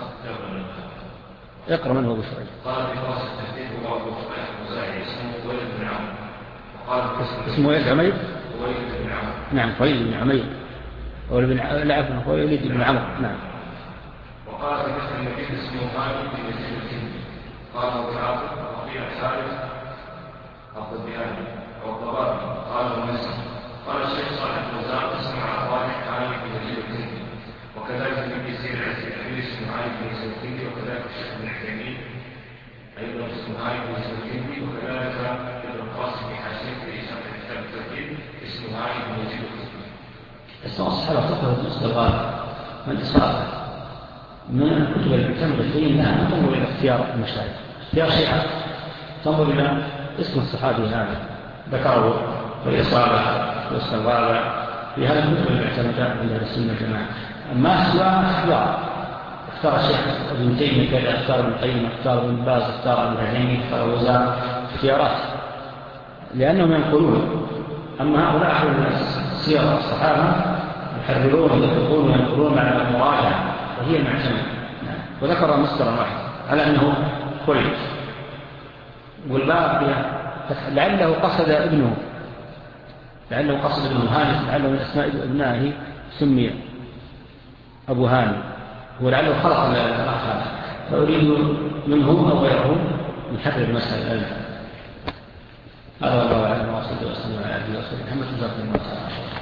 Speaker 1: اقرأ من هو أبو شوية
Speaker 2: قال في فرص التهديد هو أبو شوية المزاعي اسمه ولد بن عمرو وقال
Speaker 1: اسمه ولد عمير
Speaker 2: ولد بن عمرو
Speaker 1: نعم ولد بن عمير ولد بن لا عفوا هو ولد بن عمرو نعم
Speaker 2: وقال في مثل النبي اسمه خالد بن يزيد الكندي قال أبو عاطف وقيل ثالث الضبياني أو الضبابي قال المسلم قال الشيخ صالح الوزار اسمه عطاري خالد بن يزيد الكندي وكذلك ابن يزيد العزيز اسمه خالد بن يزيد الكندي وكذلك الشيخ بن عثيمين أيضا اسمه خالد بن يزيد الكندي وكذلك ابن القاسم بن حاشم في كتاب التوحيد اسمه خالد بن يزيد الكندي.
Speaker 1: اسمه الصحابة فقه الاستغراق والإصابة من الكتب المعتمدة فيه أنها ما تنظر إلى اختيار المشايخ اختيار شيعة تنظر إلى اسم الصحابي هذا ذكره والإصابة والاستغراق في هذه الكتب المعتمدة عند أهل السنة والجماعة أما سوى اختيار اختار الشيخ ابن تيمية كذا اختار ابن القيم اختار ابن باز اختار ابن العثيمين اختار الوزار اختيارات لأنهم ينقلون أما هؤلاء أهل السير الصحابة يحررون ويدققون وينقلون مع المراجعة وهي المعتمدة وذكر مصدرا واحد على أنه خلد والباب لعله قصد ابنه لعله قصد ابنه هاني لعله من أسماء ابنائه سمي أبو هاني ولعله خلق الأخ هذا فأريد منه أو غيره يحرر المسألة هذا الله أعلم وصلى الله وسلم على عبده ورسوله محمد صلى الله عليه وسلم.